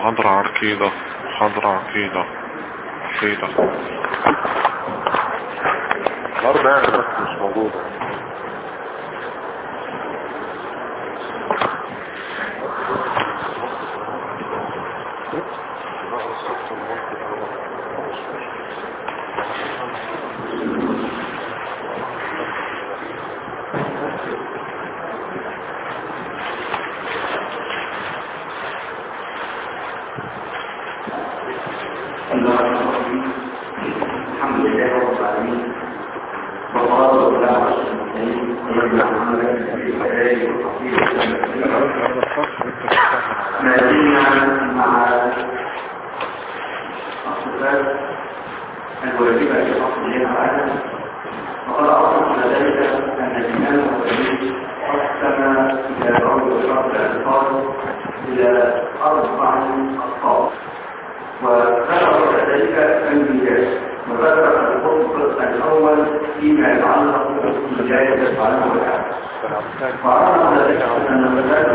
محاضرة عقيدة. عقيدة الأرض يعني بس مش موجودة. الحمد لله رب العالمين والصلاة والسلام على المرسلين سيدنا محمد وآله وصحبه ما زلنا مع الصفات الواجبة في أصلها العالم، وقد عرفنا ذلك أن الإيمان والتوحيد قسم إلى أربع أقسام إلى أربع أقسام، وذكر ذلك الميزان، وذكر الخطب الأول فيما يتعلق بالهداية سبحانه وتعالى. وعرفنا ذلك أن الميزان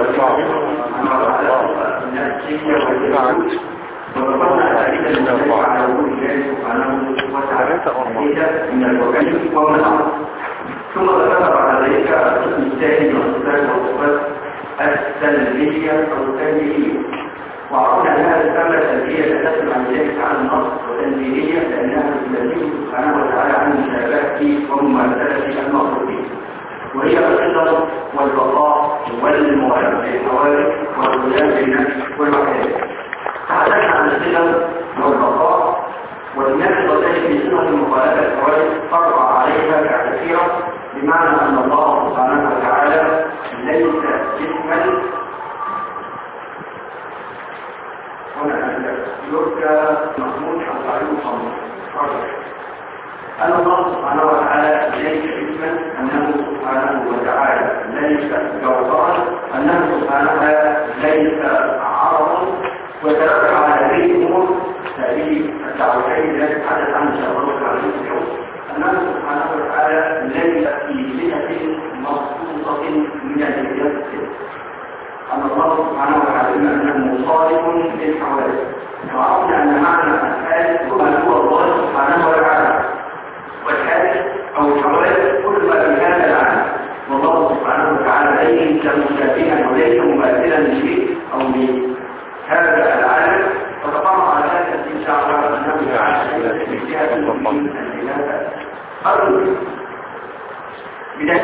عن النفسية والجسد، وذكرنا ذلك الميزان على وجود الله سبحانه وتعالى من الوكيل ومن الأمر. ثم ذكر على ذلك القسم الثاني من الصفات والصفات السلبية أو التنبيهية، وعرفنا أن هذه الكلمة سلبية تتسمع عن ذلك على النص، وتنبيهية لأنها تنبيه سبحانه وتعالى عن مشابهته ومماثلته المخلوقين، وهي القدر والبقاء والمغالبة الحوادث والقيام بالنفس والوحدات. تحدثنا عن القدر والبقاء والنفس والتي في صفة المغالبة الحوادث فرع عليها كثيرا، بمعنى أن الله سبحانه وتعالى ليس جسما يرجى محمود أو تعليم محمود أن الله سبحانه وتعالى ليس اسما، أنه سبحانه وتعالى ليس جوهرا، أنه سبحانه ليس عرضا، وترتب على هذه الأمور هذه الدعوتين التي تحدث عنها إن شاء الله تعالى اليوم، أنه سبحانه وتعالى ليس في صفة مخصوصة من الجنس، أن الله سبحانه وتعالى أنه مصادق للحوادث. وعرفنا أن معنى الحادث هو الله سبحانه وتعالى، والحادث أو الحوادث كل ما في هذا العالم، والله سبحانه وتعالى ليس مشابها وليس مماثلا لشيء أو لهذا العالم. وتقام على هذا إن شاء الله أنه تعالى في جهة أرض بداية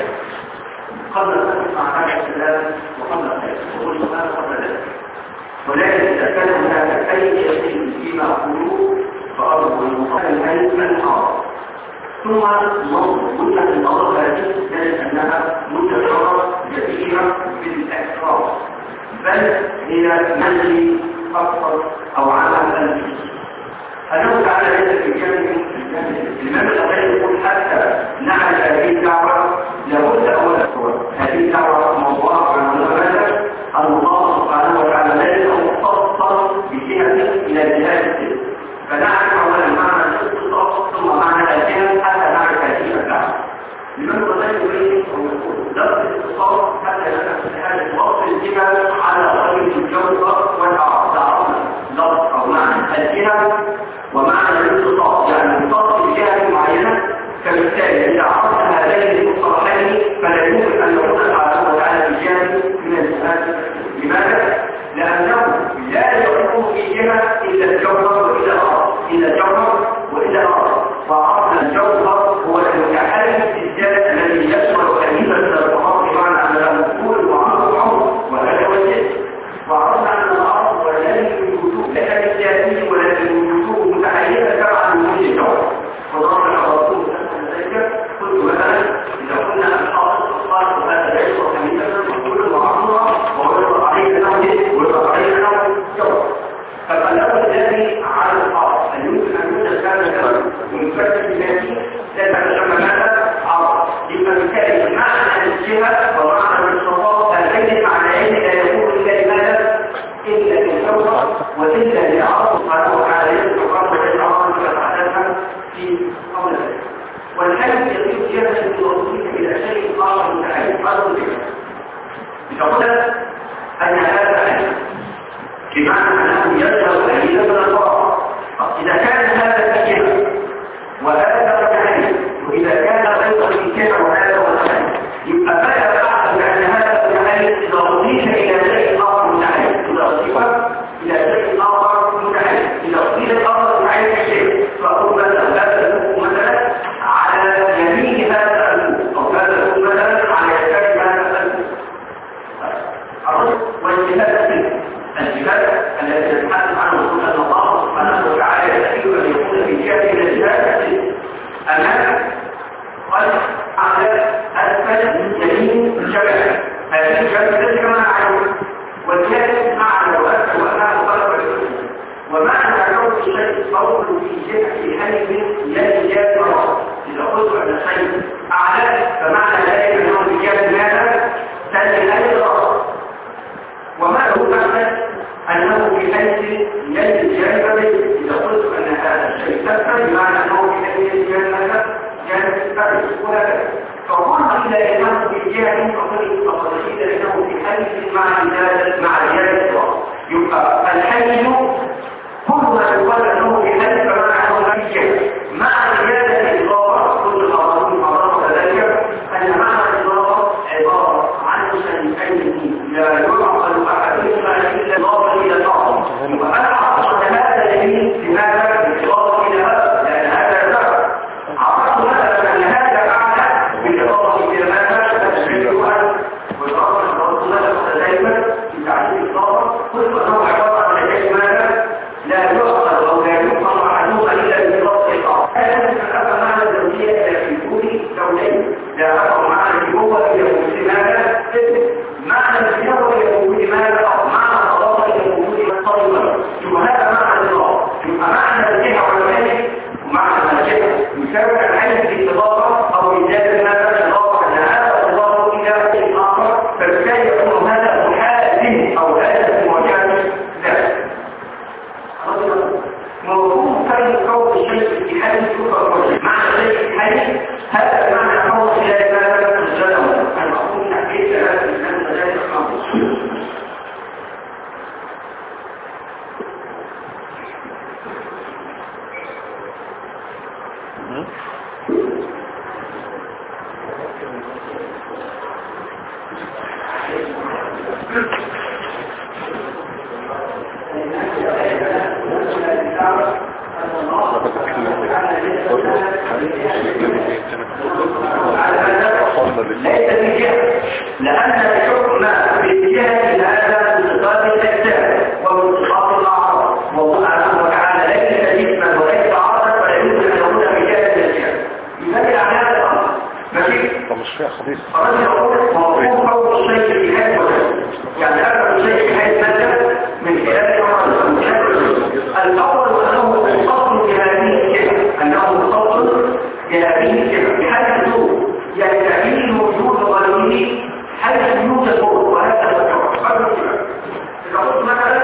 قبل أن نسمع هذا الكلام وقبل ذلك وقل سبحانه قبل ذلك، ولكن إذا كان هناك أي شيء فيما أقوله فأرض المقابل من حرام. ثم مدة النظر هذه كانت أنها مدة نظر كثيرة بالأكثر، بل هي منزل أكثر أو عمل أنفس. أنه تعالى ليس في جانب الإمام الغزالي يقول حتى نعرف هذه الدعوة لابد أولا هذه الدعوة موضوعها عن ماذا؟ أن الله سبحانه وتعالى ليس مختصا بجهة إلى جهة، فنعرف أولا معنى الاختصاص ثم معنى الجهة حتى نعرف هذه الدعوة. الإمام الغزالي يريد أن يقول لفظ الاختصاص حتى نعرف هذه وصف الجهة على غير الجوهر والأعراض، لفظ أو معنى الجهة ومعنى الاختصاص يعني مختص بجهة معينة. فبالتالي إذا عرفت هذين المصطلحين فلا يمكن أن يكون سبحانه وتعالى في جهة من الجهات. لماذا؟ لأنه لا يكون في جهة إلا الجوهر وإلا الأرض، إلا الجوهر وإلا الأرض. فعرفنا الجوهر هو المتحرك في الذات الذي يشمل كلمة الأرض بمعنى أن له طول وعرض وعمر، وهذا هو الجسم. وعرفنا أن الأرض هو الذي الوجود ليس بالذاتي ولكن الوجود متحركة تبعا لوجود الجوهر. وضربنا الرسول قلت مثلا إذا قلنا الحاضر الصالح وهذا لا يصبح كمية كل معصورة ويطلق عليه نوع ويطلق عليه نوع جوهر. فالأول الذي على الحاضر أن يمكن أن يوجد هذا الكلام ويفكر بذاته لا تتجمع ماذا؟ عرض. يبقى بالتالي معنى الجهة ومعنى الاستطاعة الذي معنيين لا يكون إلا لماذا؟ إلا للجوهر وإلا للعرض سبحانه وتعالى يذكر قبل العرض فتحدثها في قبل ذلك. والحدث يصير جهة توصيك إلى شيء آخر متعلق بهذا الجهة. إذا قلت أن هذا بمعنى أنه يشغل قليلا من الفراغ. إذا كان هذا كثيرا وهذا متعين، وإذا كان أيضا كثيرا وهذا متعين، يبقى فلا أعلم أن هذا متعين إذا أضيف إلى شيء آخر متعين، إذا أضيف إلى شيء آخر متعين، إذا أضيف الآخر متعين شيء، فأقول هذا الحكم مثلا على يمين هذا الحكم، أو هذا الحكم مثلا على يسار هذا الحكم. والجهاد الجهاد الذي يتحدث عنه سبحانه الله سبحانه وتعالى يستحيل ان يكون في جهه الى الجهاد امام قد على اسفل يمين الجبل. هذه الجبل كما نعلم، والجهاد معنى واسع وامام قلب الاسلام، ومعنى كون الشيء قول في جهه حي يد جهه مرة. اذا قلت ان الشيء اعلى فمعنى ذلك انه في جهه ماذا؟ تجد ايضا. وما هو معنى أنه في حيث يد الجانب. إذا قلت أن هذا الشيء تفهم بمعنى أنه في حيث يد الجانب تفهم وهكذا. فقلت إلى أنه في جانب فقد قيل أنه في حيث مع الجانب. يبقى الحيث كل ما يقال أنه في حيث فمعنى أنه في جانب مع زيادة الإضافة. كل الأمرين مرة ذلك أن معنى الإضافة عبارة عن شيئين لا يعقل أحدهما إلا الإضافة إلى الآخر. وأنا أعرف هذا اليمين لماذا؟ بالإضافة إلى هذا، لأن هذا ذكر. عرفت مثلا أن هذا أعلى بالإضافة إلى ماذا؟ تشبيهها والإضافة مثلا دائما في تعريف الإضافة قلت أنه عبارة عن شيء ماذا؟ لا يعقل أو لا يفهم أحدهما إلا بالإضافة إلى الآخر. هذا أفهم معنى الزوجية إلى في كل زوجين، لا أفهم معنى الجمهور إلى كل ماذا؟ معنى الجمهور إلى كل ماذا؟ معنى الإضافة إلى كل مطلوبة. وهذا معنى الإضافة. يبقى معنى الجهة والمالك ومعنى الجهة يساوي العين بالإضافة أو إزالة ماذا؟ الإضافة أن هذا الإضافة إلى شيء آخر، فبالتالي يكون هذا محاسن أو هذا في مواجهة ذلك. موضوع كان قول الشيء في حال يفكر معنى الشيء في حال هذا معنى قول الشيء ماذا؟ الجنة. أنا أقول تحديد هذا الإنسان مجال الخمس. ليس في جهة، لأن الحكم بالجهة هذا باتصال الأجزاء وباتصال الأعراض، والله سبحانه وتعالى ليس جسما وليس عرضا فلا يمكن أن يكون بجهة الأجزاء. لذلك على هذا الأمر ماشي؟ طب مش فيها خبيث. فرد يقول موضوع قول الشيء في حيث يعني أكبر الشيء في حيث ماذا؟ من خلال الأول أنه مخصص بهذه الكلمة، أنه مخصص بهذه الكلمة بحيث يعني تعيين وجود غيره حيث يوجد موت، وهذا هو الشرع. إذا قلت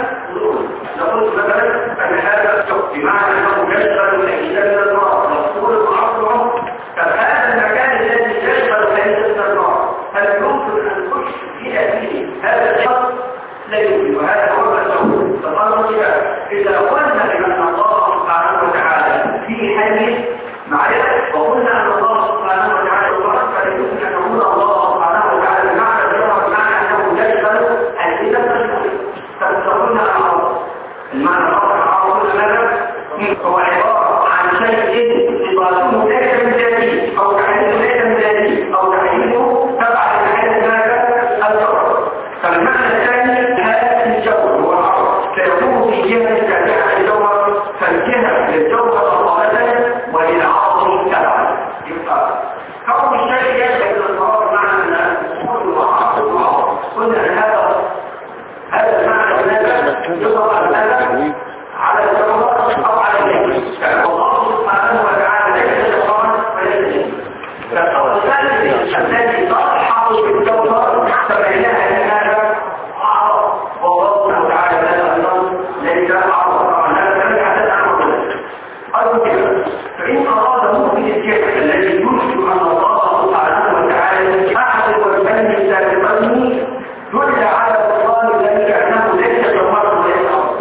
مثلا أن هذا الشرع بمعنى أنه يشغل الأجزاء من النار مفصول وعصره، فهذا المكان الذي يشغل الأجزاء من النار هل يمكن أن تخش في هذا الشرع؟ لا يمكن، وهذا هو الشرع. فقالوا إذا قلنا بأن الله سبحانه وتعالى في حي معرفة، وقلنا أن الله سبحانه وتعالى فليمكن أن نقول الله سبحانه وتعالى بمعنى الجوهر بمعنى أنه يشغل الإله تقولون العرض. المعنى العرض ماذا؟ هو عبارة عن شيء إضافته ليس من ذاته أو تحديده ليس من ذاته أو تحديده تبع لحديث ماذا؟ الجوهر. فالمعنى الثاني هذا الجوهر هو العرض سيكون في جهة تابعة للجوهر، فالجهة للجوهر أصالة وللعرض تبعا. يبقى كون الشيء يشهد الصواب معنى الأصول والعرض والعرض. قلنا أن هذا المعنى يضع المعنى على الجوهر أو على الجهة. الله سبحانه وتعالى ليس جوهرا وليس جهة. فالأمر الثالث الذي تحط بالجوهر فبينها لهذا عرض، والله سبحانه وتعالى ليس عرض عن هذا الحدث عن ربنا. أيضا كده فإن أراد ممكن الجهة الذي يشبه أن الله سبحانه وتعالى أحد والفن السابقين دل على بطلان ذلك أنه ليس جوهرا وليس عرضا.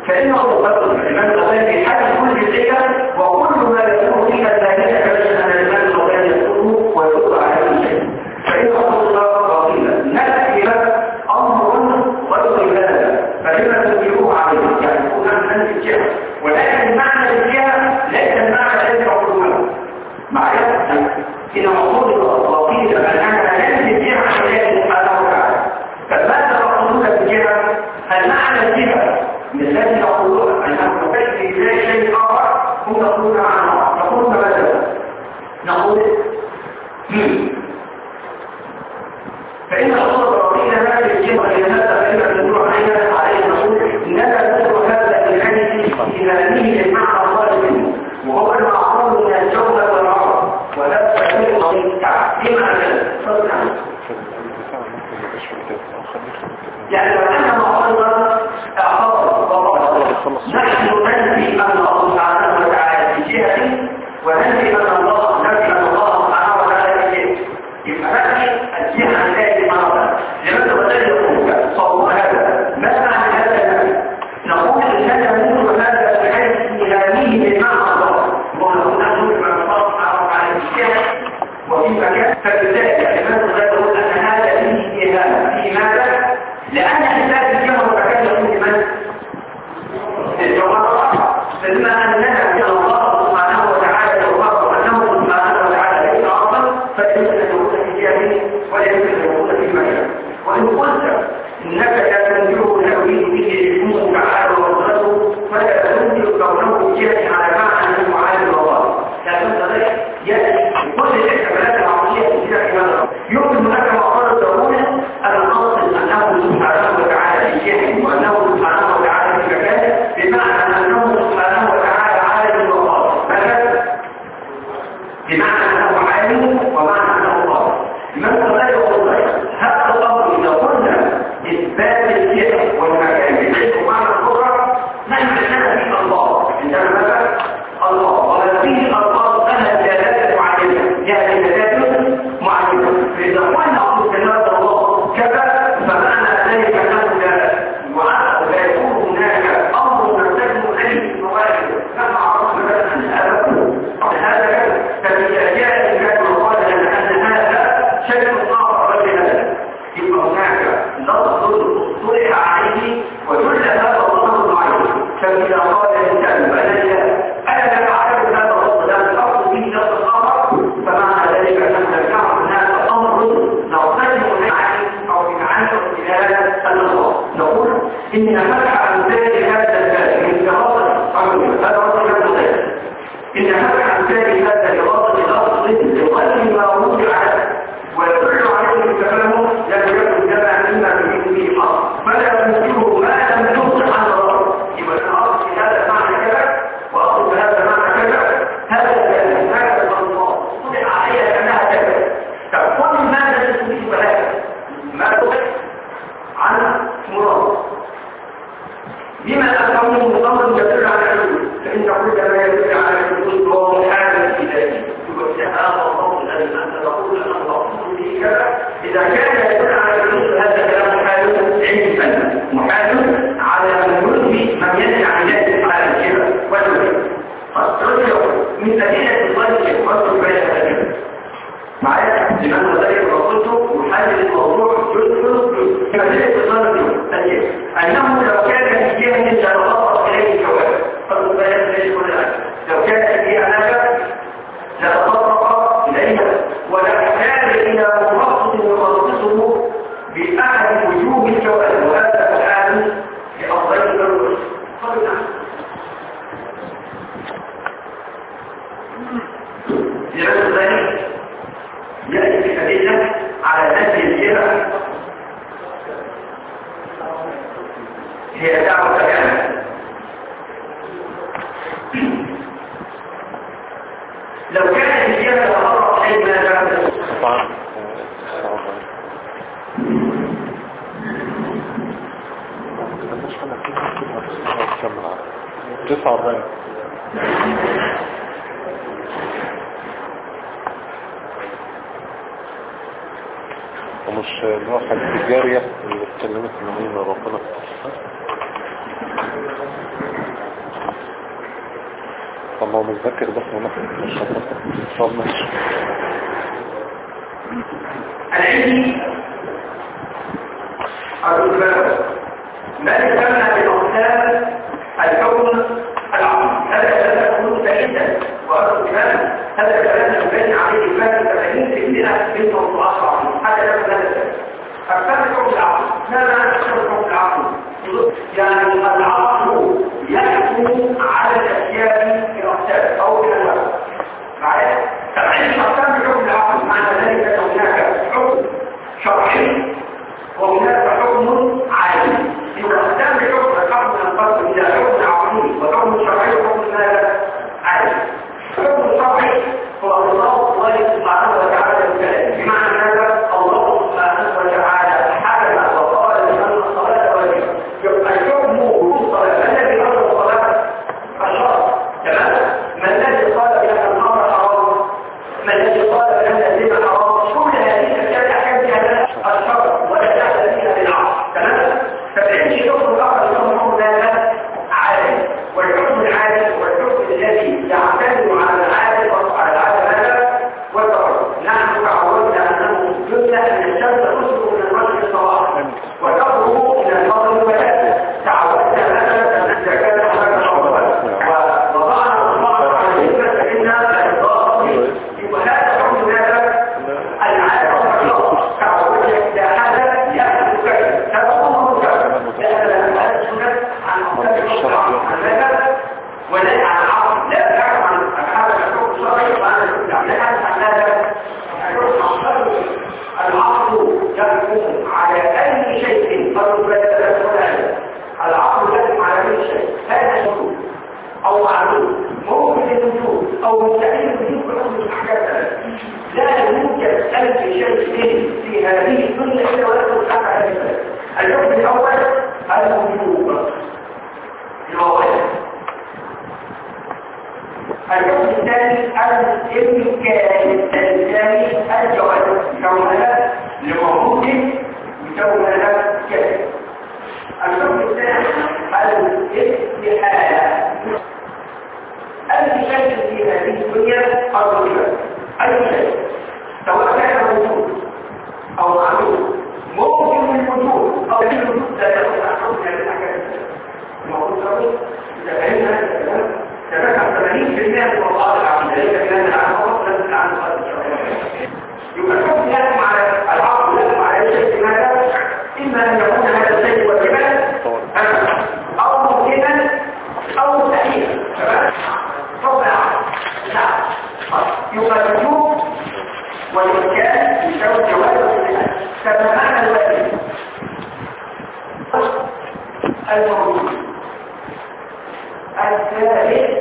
فإنه قدر الإمام الغزالي حاجة كل جزئية وكل ما يكون فيها ذلك كبير أن الإمام الغزالي يقوله ويقول عليه شيء فإن أقول الله باطلا نكتب أمر غير هذا فلما تنكروه عليه يعني يكون أمنا في الجهة ولكن معنى الجهة ليس المعنى الذي يقولونه معايا إن مقول باطلا أنها لن تجيها عن الله سبحانه وتعالى فماذا تقولون بالجهة؟ المعنى الجهة الذي يقولون أنه تجري إلى شيء آخر هم يقولون عن الله يقولون ماذا؟ نقول فإن الله رضينا هذه الجهة لهذا فإن تدور عليه نقول إننا تدور هذا الحديث إلى المعنى الله منه وهو المعقول من الجوهر والعرض ولا تدور بمعنى صدقا يعني لو أنا معارضا نحن ننفي أن الله سبحانه وتعالى في جهة وننفي أن الله سبحانه وتعالى في جهة يبقى نحن الجهة التي مرضا لماذا بدل يقول صوت هذا ما معنى هذا نقول إننا نقول هذا بحيث إلهيه بمعنى الله ونقول نحن بمعنى الله سبحانه وتعالى في جهة وفي مكان فبالتالي لماذا بدل يقول أن هذا فيه إهانة في ماذا؟ لأن إحساس الجهة وكان يقول لمن؟ الجواب فلما أننا من الله سبحانه وتعالى يوقف أنه سبحانه وتعالى ليس أصلا فيمكن أن يكون في جهة ولا يمكن أن يكون في مكان وإن قلت إنك لا تنكره تأويل به اسمه تعالى وقدرته فلا تنكر كونه جهة على معنى أنه عالم الله لكن ذلك يأتي كل الاحتمالات العقلية في جهة يمكن لك مقالة تقول أن الأصل أنه سبحانه وتعالى في جهة وأنه سبحانه وتعالى في مكان بمعنى أنه سبحانه وتعالى عالم الله بمعنى أنه عالم ومعنى أنه الله لماذا لا يقول هذا الأمر إذا قلنا إثبات الجهة والمكان بحيث معنى القدرة نحن نحن في الله عندما مثلا الله وفيه الألفاظ لها دلالة معينة يعني دلالة معينة فإذا قلنا أمر كلمة الله كذا فمعنى ذلك أنه لا يكون هناك أمر مرتكب أي مواجه كما عرفنا مثلا أن هذا كذا فإذا جاء الكلام وقال أن هذا شيء آخر غير هذا يبقى هناك لفظ اصطلح عليه ويدل هذا الأمر معين فإذا قال الإنسان أنا لا أعرف هذا اللفظ لا الأصل به لفظ آخر فمعنى ذلك أننا نعرف هذا أمر نرتكب عنه أو بمعنى إلى الله نقول إن فتح أمثال هذا الباب من دراسة هذا رجل المدرس إن فتح أمثال هذا دراسة لفظ لقلب ما وضع ويدل عليه التفاهم لم يكن جمع مما تريد به حق فلا يمكنه ما لم تصح عن الله يبقى الأصل في هذا معنى كذا وأصل في هذا معنى كذا هذا الله صلح عليها كأنها كذا فكل ماذا تثبت بهذا ما تصح عن مراد بما أفهمه مضمن يدل على الحدود فإن كل ما يدل على الحدود هو محال في ذاته يبقى هذا الضوء الذي أنت تقول أن الله به كذا إذا كان يدل على الحدود هذا كلام محال علما محال على من يلغي من يدل عن ذلك على الكذا والوجه فالرجل من أدلة الله يقصد بين هذا معايا لمن ذلك وقلته يحلل الموضوع جزء كذلك ظنه أنه لو كان في جهة لتغطى إليه الجواب فالبيان ليس كل هذا لو كان في أناك لتغطى إليها ولحتاج إلى مخصص يخصصه بأحد وجوه الجواب وهذا الحال لأفضل الرسل لمن ذلك يأتي بأدلة على نفي الجهة هي دعوة كاملة لو كانت الجهة تغرق عليه ما جعل ومش اللي هو حديث الجارية اللي اتكلمت من ربنا طب ما هو متذكر بس هنا مش هتذكر. طب ماشي. العلمي الرجال ما يسمى بالأقسام الكون العظيم. هذا كلام يكون سعيدا والرجال هذا كلام يبين عليه الفاتح 80% من موضوعات العظيم. هذا كلام هذا الكلام. أقسام الكون العظيم ما معنى أقسام الكون العظيم؟ يعني العقل يحكم على الأشياء في الأقسام أو في الأنواع. معايا؟ تبعين أقسام الكون العظيم معنى ذلك أن هناك حكم شرعي وهناك حكم عادي. يبقى أقسام الحكم ينقسم إلى حكم عقلي وحكم شرعي وحكم عادي. الحكم الشرعي هو الله سبحانه وتعالى الكلام. بمعنى هذا الله سبحانه وتعالى حكم وقال بأن الصلاة واجبة. يبقى الحكم وجود الصلاة. ما الذي أمر الصلاة؟ الشرع. تمام؟ ما الذي قال بأن الخمر حرام؟ ما الذي قال بأن الزنا حرام؟ كل هذه الأشياء أحكام بها الشرع ولا تحت فيها بالعقل. تمام؟ فبعيش حكم الآخر يكون هذا عادي. والحكم العادي هو الحكم الذي يعتمد على العادة وعلى العادة هذا والتقرب. نحن تعودنا أنه جزء من الشمس تخرج من المشرق الصباح وتخرج من المغرب البلاد. تعودنا مثلا أن الزكاة هناك حرمات ووضعنا الله على النسبة فإنها الإضافة يبقى هذا حكم هذا العادة والتقرب. تعودنا إذا حدث يحدث كذا. هذا أمر كذا. لأن هذا السنة عن أحكام ولا عن العقل. لا تعرف عن هذا الحكم الشرعي وأنا لا أعرف عن هذا الحكم الشرعي. العقل يحكم على أي شيء العقل يحكم على أي شيء. هذا موجود أو معلوم ممكن الوجود أو مستحيل الوجود بحكم الأحكام. لا يوجد أي شيء في هذه الدنيا إلا ولكن تحت هذه البلد. الحكم الأول الوجود الحكم الثاني الإمكان الثاني الجواز كونها لموجود كونها كذا. الحكم الثاني الاستحالة. أي شيء في هذه الدنيا الرجل أي شيء سواء كان موجود أو معلوم ممكن الوجود أو الوجود لا يكون حكم هذه الأحكام. الموضوع ده إذا فهمنا هذا الكلام تذكر 80% من الوضعات العقلية كان العالم فقط لازم العالم خارج الشرعية. يبقى الحكم يحكم على العقل يحكم على أي شيء. ماذا؟ إما أن يكون هذا الشيء واجبا أو ممكنا أو مستحيلا. تمام؟ حكم العقل. نعم. يبقى الوجود والإمكان يساوي الجواز والاستحالة. فما معنى الواجب؟ الموجود الثالث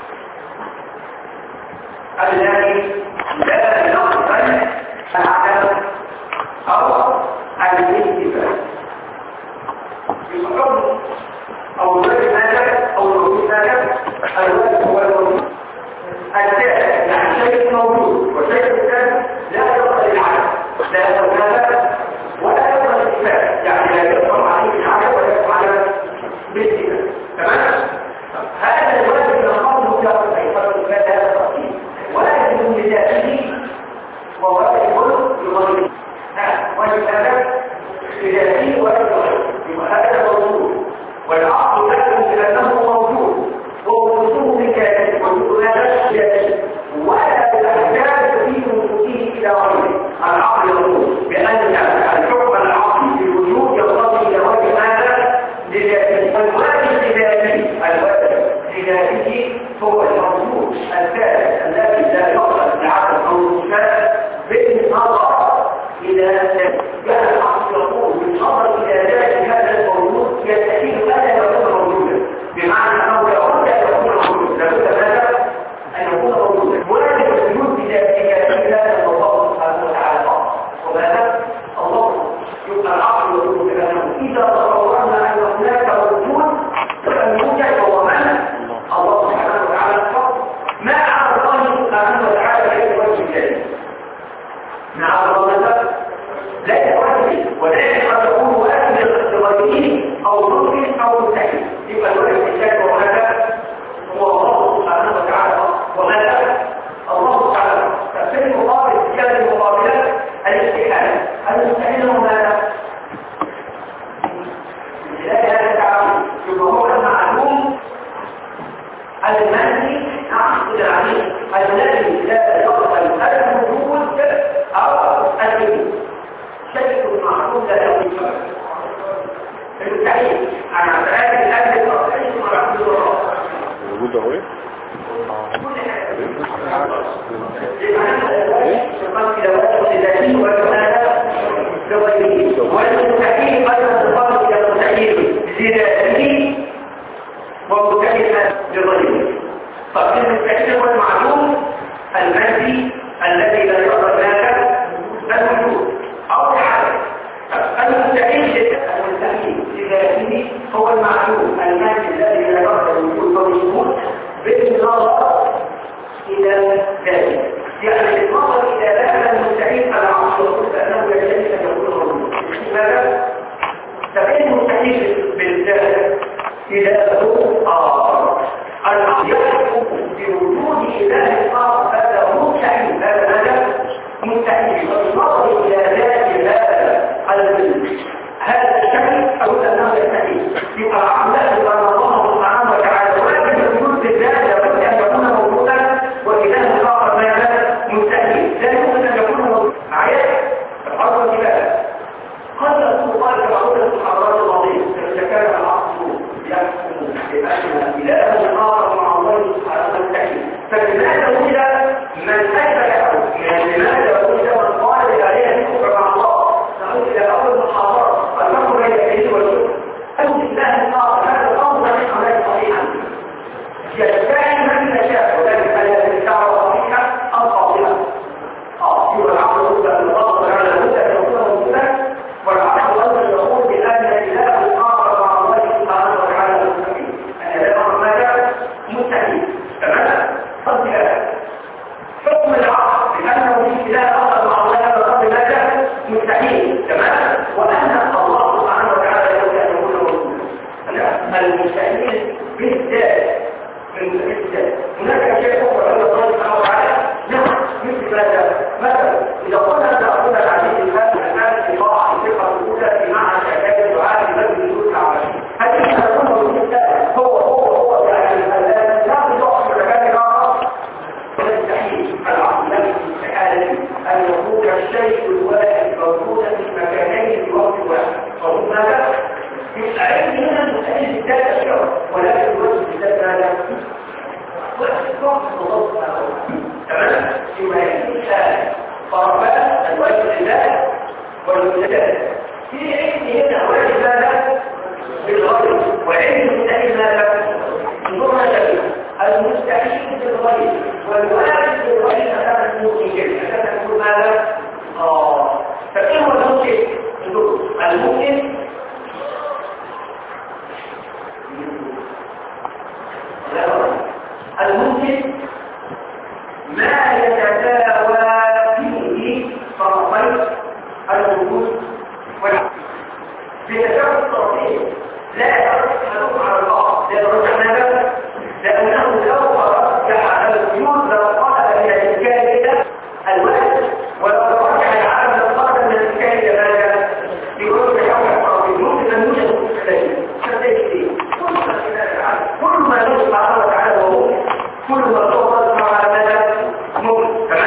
الذي لا يقبل العدم أو الانتفاع. يقول أو الواجب هذا أو الوجود هذا. الواجب هو الوجود الثالث يعني شيء موجود والشيء الثالث لا يقبل العدم. لا يقبل هذا ولا يقبل الانتفاع. يعني لا يقبل عليه العدم ولا يقبل على الانتفاع. تمام؟ هذا الواجب ينقض له حيث هذا التفصيل واجب لذاته وواجب لغيره. واجب هذا لذاته وواجب لغيره. يبقى هذا موجود والعقل يحكم بأنه موجود ووجوده بكامل وجود هذا لذاته ولا تحتاج في وجوده إلى غيره. العقل يقول بأن الحكم العقلي في الوجود ينقضي إلى واجب هذا لذاته. الواجب لذاته لذاته هو الموجود الثالث الذي لا يقبل العدم او الانتفاع بالنظر الى كان العقل يقول بالنظر الى ذات هذا الموجود يستحيل الا يكون موجودا. بمعنى انه لابد ان يكون موجودا. لابد ماذا؟ ان يكون موجودا. واجب الوجود بذاته هذا الله سبحانه وتعالى. وماذا؟ الله. يبقى العقل يقول بانه اذا تصورنا ان هناك وجود فلن يوجد هو من الله سبحانه وتعالى. ما على الله سبحانه وتعالى المنهي عقد العليم الذي لا يقبل الوجود أو الوجود شيء معلوم لا يوجد المستحيل عن عباد الأهل الأصلي ورحمة الله الوجود هو ايه؟ والمستحيل أيضا تفضل إلى المستحيل لذاته ومختلفة لغيره. طب المستحيل هو المعلوم المادي الذي لا يقبل لك الوجود أو العدم. المستحيل لذاته هو المعلوم المادي الذي لا يقبل الوجود والوجود بالنظر إلى ذلك. يعني بالنظر إلى ذلك المستحيل العقل يقول أنه يجب أن يكون موجود. لماذا؟ فإن المستحيل بالذات إله آخر العقل يحكم بوجود إله آخر هذا مستحيل. هذا مستحيل بالنظر إلى ذات هذا الشيء أو أنه يستحيل. يبقى العقل أن الله سبحانه وتعالى واجب الوجود بالذات لابد أن يكون موجودا وإله آخر ماذا؟ مستحيل. لا يمكن أن يكون موجودا. معايا؟ الأرض كده قد يكون ذلك معروفا في الحضارات الماضية إذا كان العقل يحكم بأن إله آخر مع الله سبحانه وتعالى. فلماذا وجد من أثبت لماذا وجد من قال الآلهة الكفر مع الله؟ نقول إلى أول المحاضرة الفرق بين الإله والكفر. أو إله آخر هذا الأمر صحيح ولا صحيحا؟ يدعي من يشاء وذلك الذي الدعوة صحيحة أو باطلة. يبقى العقل يقول أن الله تعالى لابد أن يكون موجودا والعقل أيضا يقول بأن إله آخر مع الله سبحانه وتعالى مستحيل. أن لا أمر ماذا؟ مستحيل. تمام؟ قد حكم العقل بأنه في إله آخر مع الله هذا الأمر ماذا؟ مستحيل. تمام؟ وأن الله سبحانه وتعالى يقول أن يكون موجودا. المستحيل بالذات هناك شيء أخرى عند الله سبحانه وتعالى نعم مثل ماذا؟ مثلا إذا قلنا أن أخذنا العديد الآن في طاعة الفقه الأولى في معنى شهادة الدعاء في بلد الوجود العملي. هل يمكن أن يكون الوجود هو يعني الآن لا يضع في مكان آخر؟ يستحيل العقل له استحالة أن يكون الشيء الواحد موجودا في مكانين في وقت واحد. فهو ماذا؟ العلم هنا المستحيل بالذات أشياء ولكن الوجه بالذات ماذا؟ تمام؟ فيما يكون طرفان الوجه لله والمستحيل. في علم هنا وجه ماذا؟ بالغير وعلم المستحيل ماذا؟ انظرنا جميعا المستحيل بالغير والواجب بالغير أساسا الممكن جدا أساسا نقول ماذا؟ فإيه هو الممكن؟ الممكن الممكن ما يتساوى فيه طرفي الوجود والعقل بتساوي الطرفين لا يترجح على الله لا يترجح ماذا؟ لأنه لو ترجح على الوجود لطلب من الإمكانية الواحد ولو ترجح العالم لطلب من الإمكانية ماذا؟ يرجح على الطرفين ممكن أن يوجد مستقلين فليس كل ما يوجد سبحانه وتعالى وهو كل ما الله سبحانه وتعالى ماذا؟ ممكن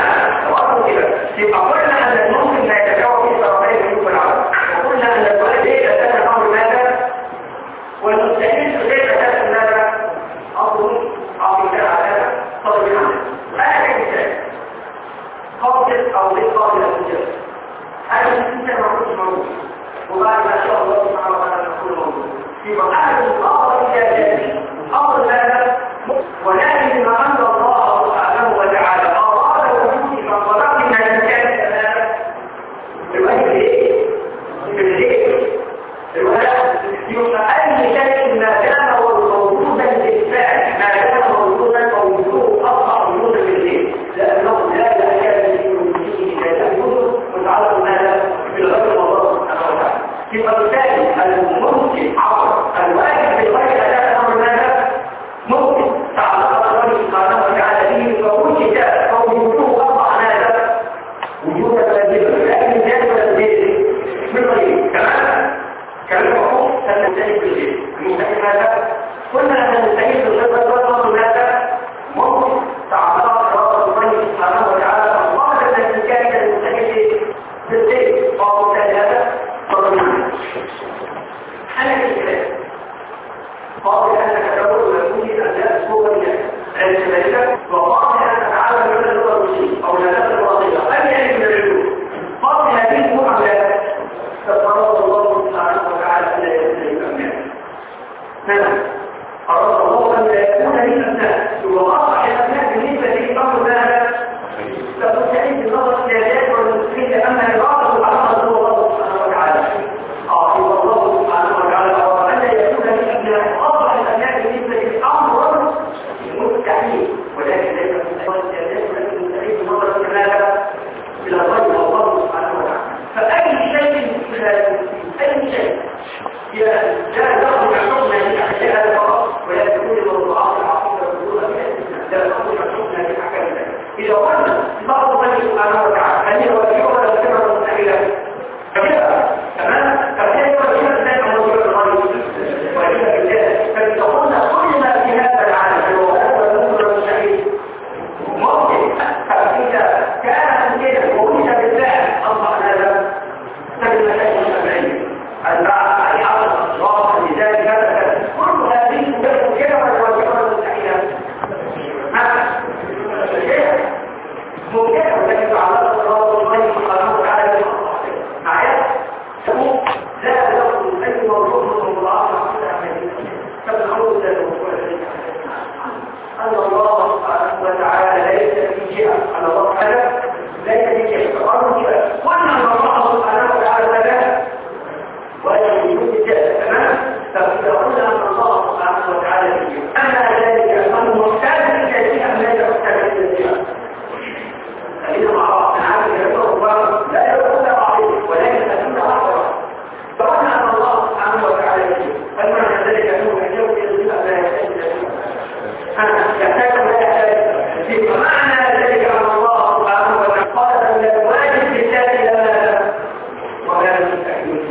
يحتاج إلى معنى ذلك أن الله سبحانه وتعالى قال أن الواجب لله لما ولا يستحيل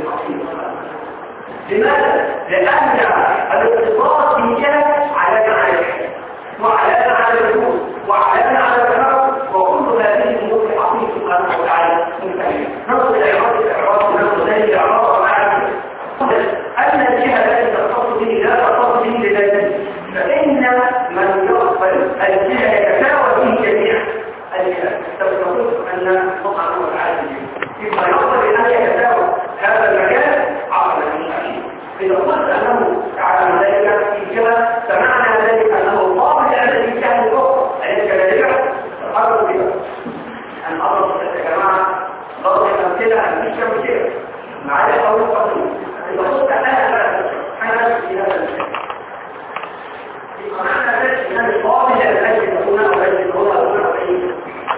لماذا؟ لأن الاتصال بالجهل علامة على الحياة وعلامة على الوجود وعلامة على الحرب وكل هذه الأمور في حقيقة سبحانه وتعالى مستحيل نصل إلى إعراض ونصل إلى إعراض ومعنى أن الجهة التي تختص به لا تختص به لذاته فإن من يقبل الجهة يتساوى به جميعا الجهة تقول أن سبحانه وتعالى فيما يقبل أن يتساوى هذا المجال عقل المستحيل إذا قلت أنه تعالى ذلك في جهة فمعنى ذلك أنه قابل أن الجهة الأخرى أليس كذلك؟ أرد بها أن أرد يا جماعة ضرب الأمثلة عن مش كمثلة معايا قول قصير إذا قلت أنا في هذا المثال معنى ذلك أنه قابل أن يكون أو أن يكون أو أن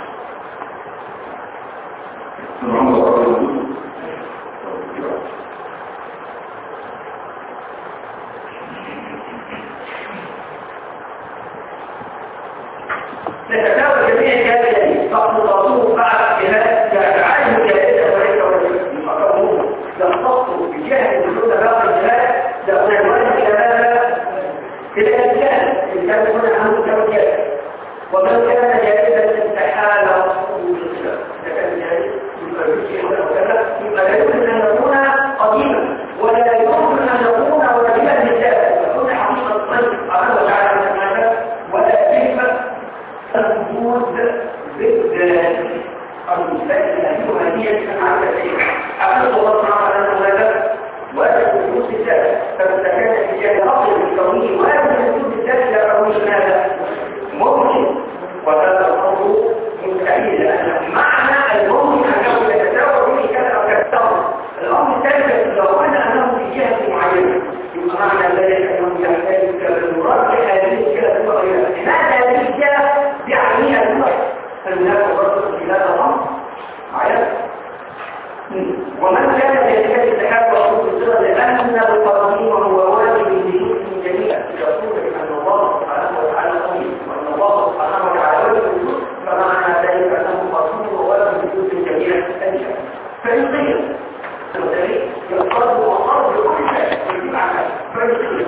تتساوى جميع الجاهلين فاقتصادهم بعد جهاد كعالم جاهلية وليس وجهه فكونه يختص بجهل وجود باقي الجهاد لأن الواجب إلى ماذا؟ إلى الجهل إن كان هنا عنه كوجهل ومن كان جاهلا استحال رسوله الإسلام إذا كان جاهل يبقى يجي هنا وكذا يبقى لا يمكن أن يكون قديما ولا يمكن أن يكون واجبا لله يكون حقيقة الطيب سبحانه وتعالى من هذا ولا كلمة الوجود بالذات المستقبل هي عن كثير أقول الله تعالى أنه هذا واجب وجود الذات فإذا كان في جهة أصل الكوني واجب وجود الذات لا كوني هذا ممكن وهذا الأمر مستحيل لأن معنى الممكن أنه يتساوى به كذا أو كذا الأمر الثالث لو قلنا أنه في جهة معينة يبقى معنى ذلك أنه يحتاج كالمراد هذه الجهة الصغيرة لماذا هذه الجهة يعني الناس الرسل في هذا الأمر معايا ومن كان يحتاج الاتحاد وحقوق الصلة لأن القوانين هو واجب لجزء جميع يقول أن الله سبحانه وتعالى قوي وأن الله سبحانه وتعالى وجود فمعنى ذلك أنه قوي وواجب لجزء جميع الأشياء فإن قيل وذلك يقرب وقرب كل شيء يجب عنها فإن قيل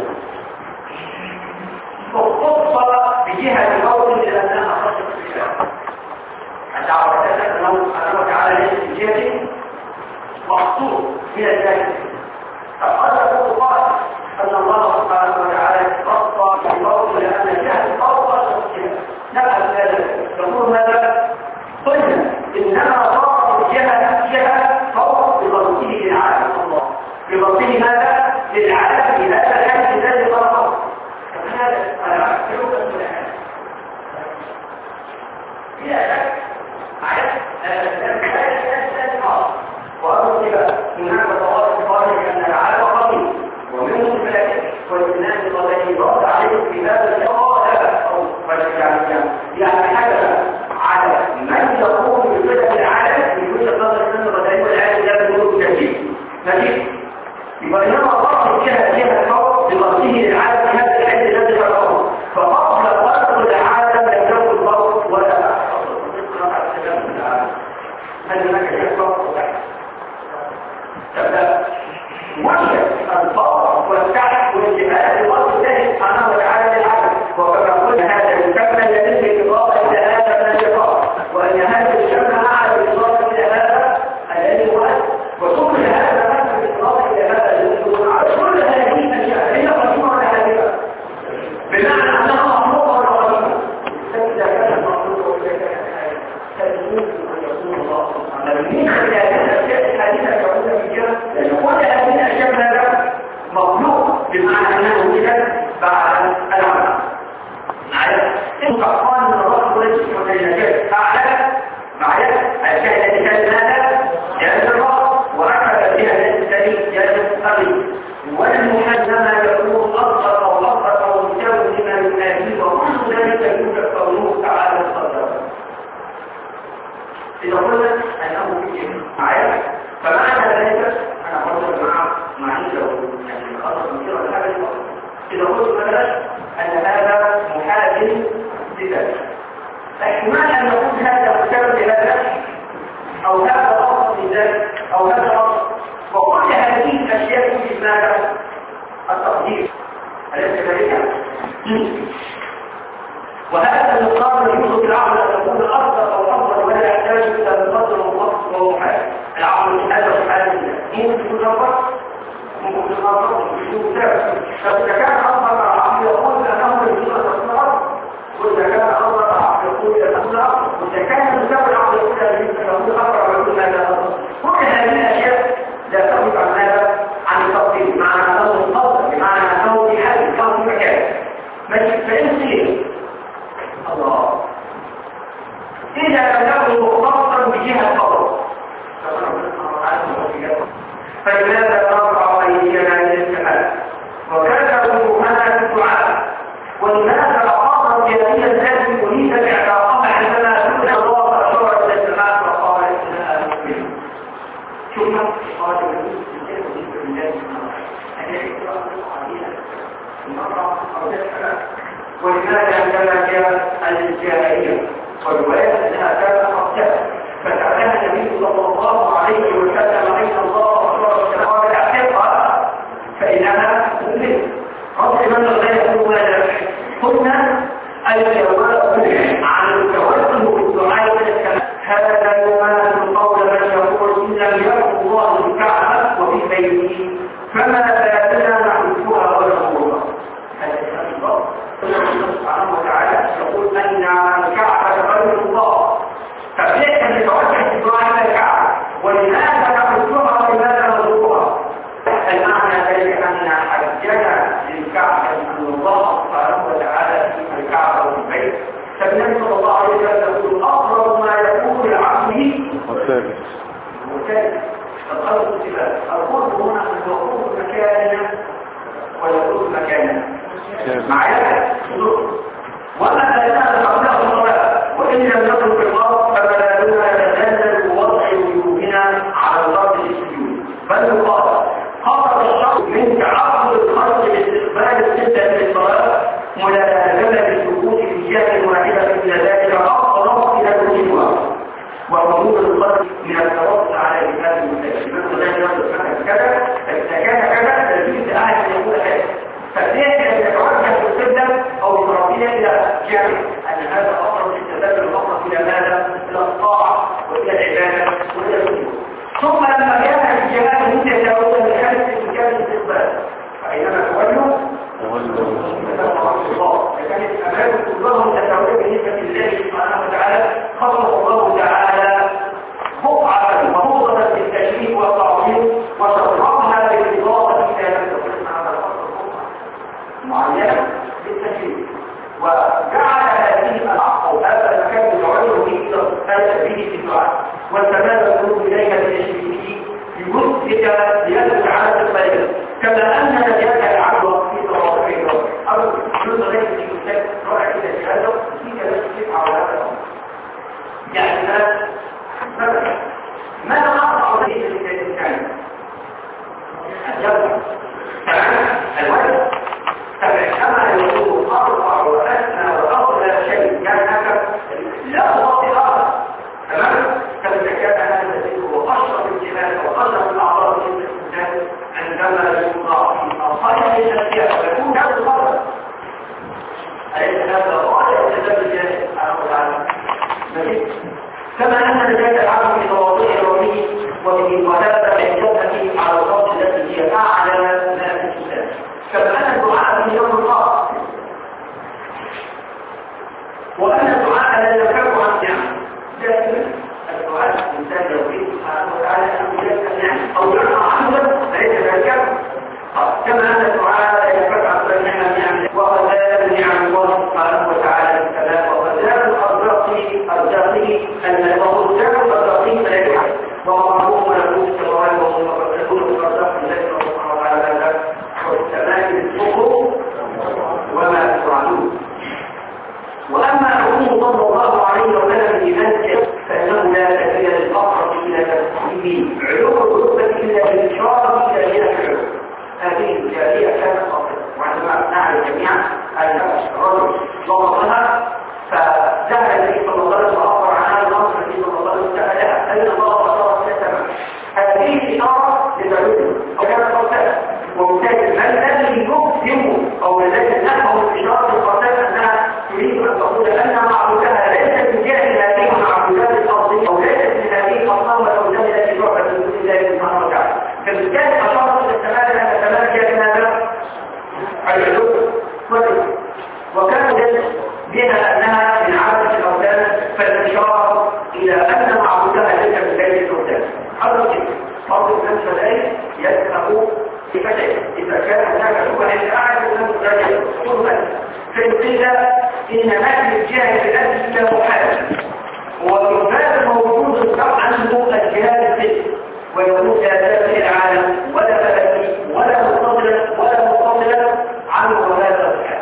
فاختص بجهة الأول لأنها أخص الإسلام الدعوة أنه سبحانه وتعالى ليس بجهة مخصوص من الجهة فقد قال أن الله سبحانه وتعالى خص بالقول لأن الجهة الأول أخص الجهة نفهم هذا يقول ماذا؟ قلنا إنما صار الجهة فوق بضبطه للعالم الله بضبطه ماذا؟ للعالم في هذا الحد الذي خلقه هذا أنا أعتبره كالسلحة بلا شك معايا وأقول لك هناك طوائف قالت أن العالم قوي ومنهم الملائكة والناس الذي ضغط عليهم في هذا الشهر يعني حاجة على من يقوم بصفة العالم من كل قدر السنة والعلم والعالم لا يقول بتجديد نتيجة يبقى إنما ضغط جهة الفوق بضغطه للعالم في هذا العلم الذي خلقه فقبل خلق العالم لم يكن فوق ولا هل هناك شيء فوق وتحت وجه الفوق والتحت والجبال الوقت الله سبحانه وتعالى للعالم وكما قلنا هذا يسمى يدل بالإضافة إلى هذا من الإضافة وأن هذا يسمى مع بالإضافة إلى هذا الذي هو وكل هذا معنى بالإضافة إلى هذا الذي هو كل هذه الأشياء هي قديمة ولا حديثة بمعنى أنها مخلوقة ولا قديمة فإذا كان مخلوقا وإذا كان فالممكن أن يكون الله سبحانه من خلال الأشياء الحديثة كونها في الجهة لأن كل هذه الأشياء هذا مخلوق بمعنى أنه وجد بعد العمل معايا إن قال من الله وليس من الأشياء أعلى معايا الأشياء التي كانت هذا جاءت الله وأكد بها التي جاءت قبل والمحزمة يكون أصغر أو أصغر أو مساوي لما يناديه وكل ذلك يوجد قوله تعالى الصدر إذا قلنا أنه في شيء معايا فمعنى ذلك أنا قلت معي لو يعني خاصة مثيرة لهذا الوقت إذا قلت مثلا أن هذا محال لذلك احتمال أن يكون هذا بسبب هذا أو هذا أصل لذلك أو هذا أصل، وكل هذه الأشياء في ماذا؟ التقدير أليس كذلك؟ وهذا المقام يوجد العقل أن يكون أفضل أو أفضل ولا يحتاج إلى مقدر ووقت ومحال. العقل هذا الحال ممكن يكون أفضل ممكن يكون أفضل ممكن يكون ثابت. فإذا كان أفضل العقل يقول أنه يجب أن تكون أفضل، وإذا كان أفضل العقل يقول أنه تكون أفضل، وإذا كان مساوي العقل يقول أنه يكون أفضل ويقول هذا أفضل. كل هذه الأشياء لا تغيب عن ماذا؟ عن التقدير، بمعنى أنه مفضل، بمعنى أنه في حال في مكان. فإن سير الله إذا لم يكن مختصا بجهة الفضل فلماذا نرفع أيدينا إلى السماء وكذبوا هنا في الدعاء؟ ولماذا أقام الجاهلية التي أريد الاعتراف عندما دون الله فأشار إلى السماء وقال إنها مؤمنة؟ ثم قال ولماذا عندما جاء الجاهلية والرواية أنها كانت مقتلة فسألها النبي صلى الله عليه وسلم أين الله ورسوله قال اعتقها فإنها مؤمنة. رب من الغير هو قلنا الجواب عن التوسل بالدعاء إلى السماء هذا يماثل قول من يقول إن لم يكن الله في الكعبة وفي بيته فما بالنا نعرفها ولا نقولها. هذا كلام الله سبحانه وتعالى يقول أن الكعبة غير الله، فليس نتوجه الدعاء إلى الكعبة ولماذا نعرفها ولماذا نزورها؟ المعنى ذلك أن حجنا للكعبة أن الله سبحانه وتعالى في الكعبة وفي البيت. فالنبي صلى الله عليه وسلم يقول أقرب ما يكون لعبده والثالث القلب الصفات. القرب هنا أن يقول مكاننا ويقول مكاننا معايا وما لا يزال قبله الصلاة وإن لم يكن في الأرض فلا يتنزل بوضع وجوهنا على الأرض للسجود بل يقال خاطب الشخص من تعرض الخلق لاستقبال الستة في الصلاة ملازمة السكوت في جهة واحدة مثل ذلك أقرب إلى الوجوه ووجود الخلق من التوسع على هذه المساجد ذلك يصل كذا إذا كان كذا تجد أحد يقول هذا فليه يتوجه بالقبلة أو يتربينا إلى جهة أن هذا أقرب للتبادل الأقرب إلى ماذا؟ إلى الطاعة وإلى العبادة وإلى الوجود. ثم لما كان الجهاد متجاوزا لحالة إمكان الاستقبال فأينما تولوا فكانت الأمام كلهم تتوجه بالنسبة لله سبحانه وتعالى. خلق الله تعالى بقعة مفروضة للتشريف والتعظيم وشرفها بالإضافة إلى لم تكن على معينة للتشريف وجعل هذه الأرض أو هذا المكان يعرضه إلى التشريف في الدعاء والتمام القلوب إليها بالتشريف ليثبت ليدل على الخير كما أن نجاة العبد في تواضعه أو جزء ليس في كتاب رائع إلى شهاده في كذا تشريف على هذا الأمر. يعني مثلا ماذا أقطع ذلك الإنسان؟ الجوة تمام الوجه كما يقول أرفع وأسنى وأفضل شيء كان هذا لا وقت آخر تمام كما كان هذا الذكر وأشرف الجهاد وأشرف الأعضاء في الاستخدام عندما يوضع في أصحاب الأشياء ويكون هذا الخطر أليس هذا غاية الجهاد الجاهد سبحانه وتعالى كما أن نجاة العبد في تواضعه اليومي وفي وهذا الجنة على الأرض التي هي أعلى ما في الكتاب كما أن الدعاء في يوم الخاص وأن الدعاء لا يفرق عن نعم لكن الدعاء الإنسان يريد سبحانه وتعالى أن يجد نعم أو يرفع عنه فليس ذلك كما أن الدعاء لا يفرق عن نعم وغزال نعم الله سبحانه وتعالى السلام وغزال أرزاقه المرزاق الأرزاقي فلا يحب ومرحوم له السماوات والأرض بها أنها من عبدة الأوثان فالإشارة إلى أن معبودها ليس من بيت الأوثان. هذا كده فرض النفس الآية يذهب في فتح إذا كان هناك شبهة للأعلى من ذلك قربا فإن قيل إن نفي الجهل الأدي لا محال وإنفاذ موجود طبعا عنه الجهال الذكر ويقول لا داخل العالم ولا فلكي ولا متصلا عنه ولا تفكر.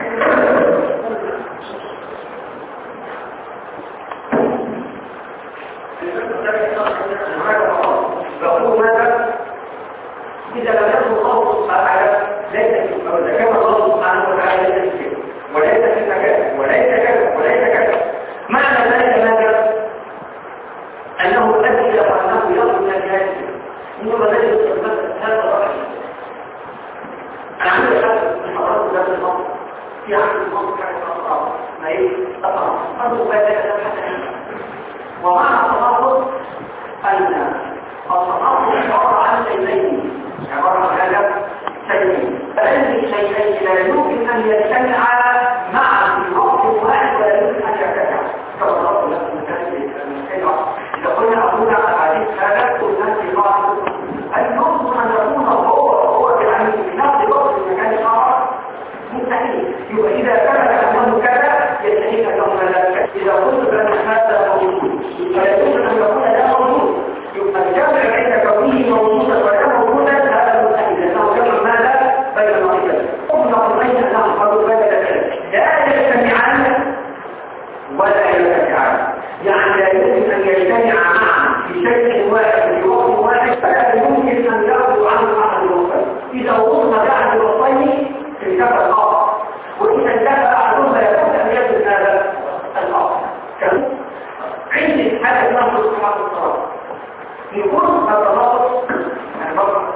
بقول ماذا إذا لم يكن الله سبحانه ليس أو إذا كان الله سبحانه وتعالى ليس في وليس في مكان وليس كذا معنى ذلك ماذا؟ أنه يؤدي إلى أنه يصل إلى جهاز إنما ذلك يستخدم هذا الرأي. أنا عندي شخص من حضرات ذات المنطق في عهد المنطق كان أطراف ما إيه؟ أطراف أنظر بذلك حتى ومعنى التناقض أن التناقض عبارة عن شيئين عبارة عن هذا شيئين فهذه الشيئين لا يمكن أن يجتمعا معا في وقت واحد ولا يمكن أن يرتفعا كما ضربت لكم إذا قلنا أقول على حديث هذا قلنا في بعض المنظر أن يكون هو يعني في نفس الوقت في مكان آخر مستحيل يبقى إذا ثبت أنه كذا يستحيل أن يكون ذلك إذا قلت بأن هذا موجود فلا يمكن أن يكون لا موجود يبقى الجمع بين كونه موجودا ولا موجودا هذا مستحيل لأنه جمع ماذا بين المريضين أطلق بين أنهم قالوا بدل لا يجتمعان ولا يتبعان يعني لا يمكن أن يجتمع معا في شيء واحد في وقت واحد فلا يمكن أن يرضوا عنه أحد الوصفين إذا وصلنا بأحد الوصفين في كفر الآخر وإذا انتهى أحدهما يكون أن يكون هذا الآخر عندي هذا النص سبحانه وتعالى يكون التناقض يعني بقى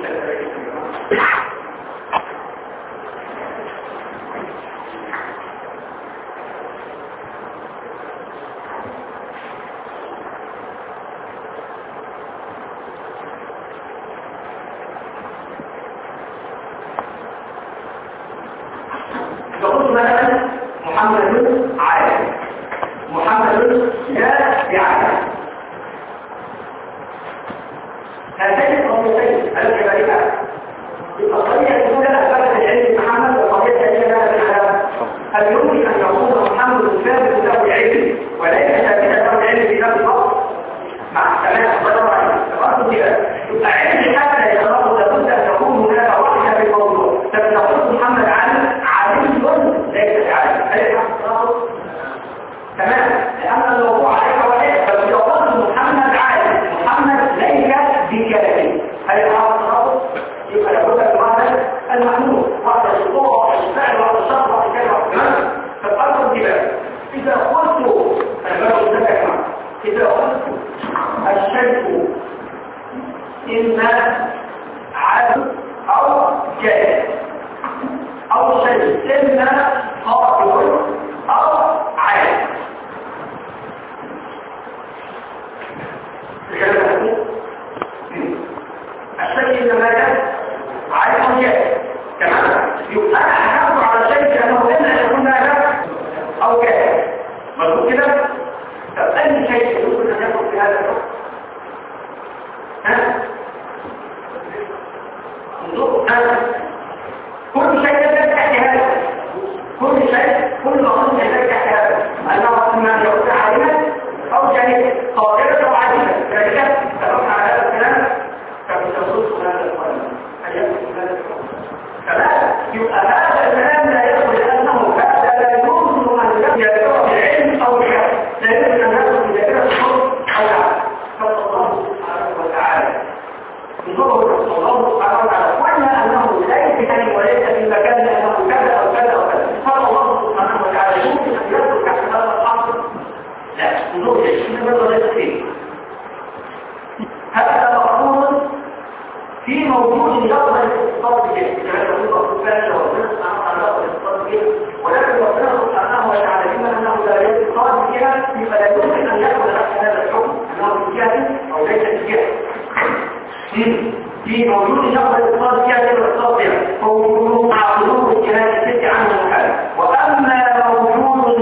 يقول مثلا محمد عالم محمد لا يعلم هاتين القضيتين الكبيرة القضية الأولى أثبتت العلم محمد والقضية الثانية لا بالعلم هل يمكن أن يكون محمد ثابت له العلم وليس ثابتا له العلم في نفس الوقت مع السلام الله يبقى علم حتى يتناقض لابد أن تكون هناك وحدة في الموضوع فبنقول محمد عالم ليس عالم هل يحصل تمام لأن الموضوع عليك وليس فلو قلت محمد عالم محمد ليس بكلامه هل يحصل يبقى لابد من هذا المحمود وهذا الصوره والفعل وهذا الشخص وهذا الكلام فالأمر انتباه إذا قلت إذا قلت الشيء إما عالم أو جاهل أو شيء إما قائل أو عالم الشيء إنما عالم جاهل تمام يبقى أنا حكمت على شيء كأنه إما يكون هذا أو جاهل مظبوط كده طب أي شيء يمكن أن يكون في هذا الوقت كل شيء يحتاج تحت هذا كل ما قلت يحتاج تحت هذا أنه إما يكون عالما أو جاهلا قادرا أو عاجزا ذلك تبقى على هذا الكلام فبتصدق هذا القرآن هل يكون هذا القرآن فلا يبقى هذا الكلام لا يدخل لأنه هذا لا يمكن أن يدخل بالعلم أو الجهل لا يمكن أن يدخل بدائرة الحكم أو العدل فالله سبحانه وتعالى يقول الله سبحانه وتعالى وإلا أنه ليس كان وليس في مكان لأنه كذا أو كذا أو كذا فالله سبحانه وتعالى يمكن أن يدخل تحت هذا الأمر لا نقول إنما ليس فيه هذا مقبول في موجود يقبل الاتصال به كما يقول الفاشة والنص عن يقبل الاتصال به ولكن ربنا سبحانه وتعالى بما أنه لا يتصال بها فلا يمكن أن يقبل هذا الحكم أنه في جهة أو ليس في جهة في موجود يقبل الاتصال بها الاتصال بها موجود مع خلوه الجهات الست عنه الحال وأما موجود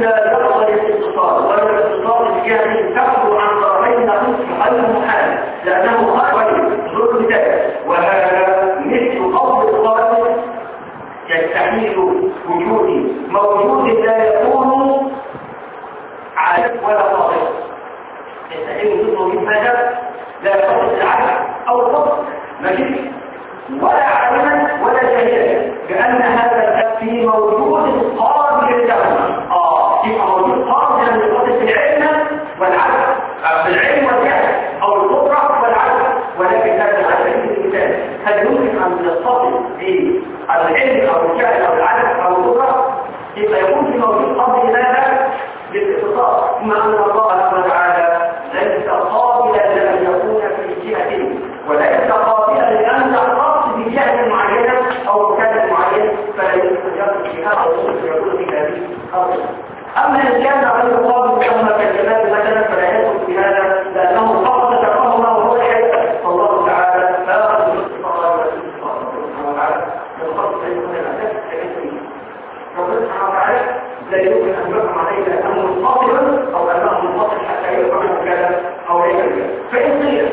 وجود لا يكون عالم ولا فاضل. يستحيل وجود موجود ماذا؟ لا يقصد العالم أو الفضل ماشي، ولا عالما ولا جاهلا، بأن هذا في موجود قابل له. يبقى موجود قابل للقدر في العلم والعدل، في العلم والجهل أو القدرة والعدل، ولكن هذا على سبيل المثال هل يمكن أن يتصل بالعلم أو الجهل أو العدل أو القدرة؟ يبقى يكون في موجود قابل لهذا للاتصال، ثم أن الله سبحانه وتعالى ليس قابلا لأن يكون في جهة، وليس قابلا لأن يختص بجهة معينة أو مكان معين، فلا يمكن أن يكون في هذا يكون في هذه الأرض. أما إن كان غير قابل كما كالجمال مثلا فلا يكون في هذا، لأنه فقط تكره الله وهو الحياة، فالله تعالى لا يخص بالاستقرار ولا بالاستقرار سبحانه وتعالى يخص بين الأساس كأنه ربنا سبحانه وتعالى لا يمكن أن يحكم عليه لأنه منفصل أو أنه منفصل حتى يفعل كذا أو ليس كذا. فإن قيل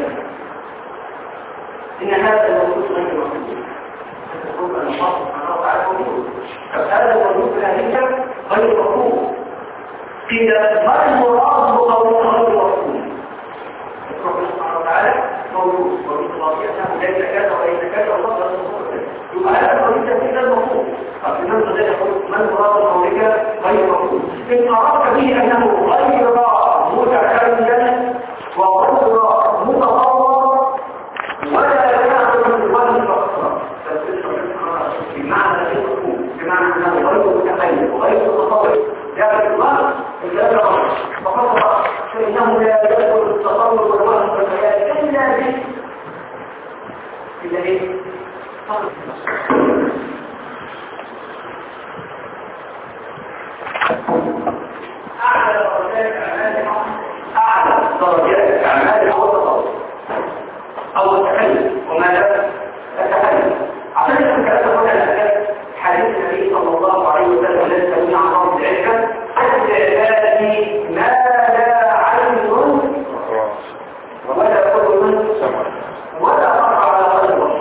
إن هذا الموجود غير موجود، فتقول أن الله سبحانه وتعالى موجود، فهذا الموجود ذلك غير مفهوم. قيل ما المراد بقوله غير مفهوم؟ ربنا سبحانه وتعالى موجود وبالطبيعة أنه ليس كذا وليس كذا وفضل يبقى هذا الموجود غير المفهوم. فبمن ذلك يقول ما المراد بقولك غير مفهوم؟ إن أردت به أنه غير متكلم وغير متطور ولا يعلم الوجه فقط، بمعنى غير مفهوم، بمعنى أنه غير متكلم وغير متطور، لكن الله إذا فقط فإنه لا يدخل التطور والوهم والبيان إلا به أعلى درجات أعمال هو التطور أو التكلم. وماذا؟ التكلم. عشان يكون كلامه هنا حديث النبي صلى الله عليه وسلم الذي سمعنا عن رب العزة: حسب عبادي ما لا عين ولا قلب ولا خطر على قلب،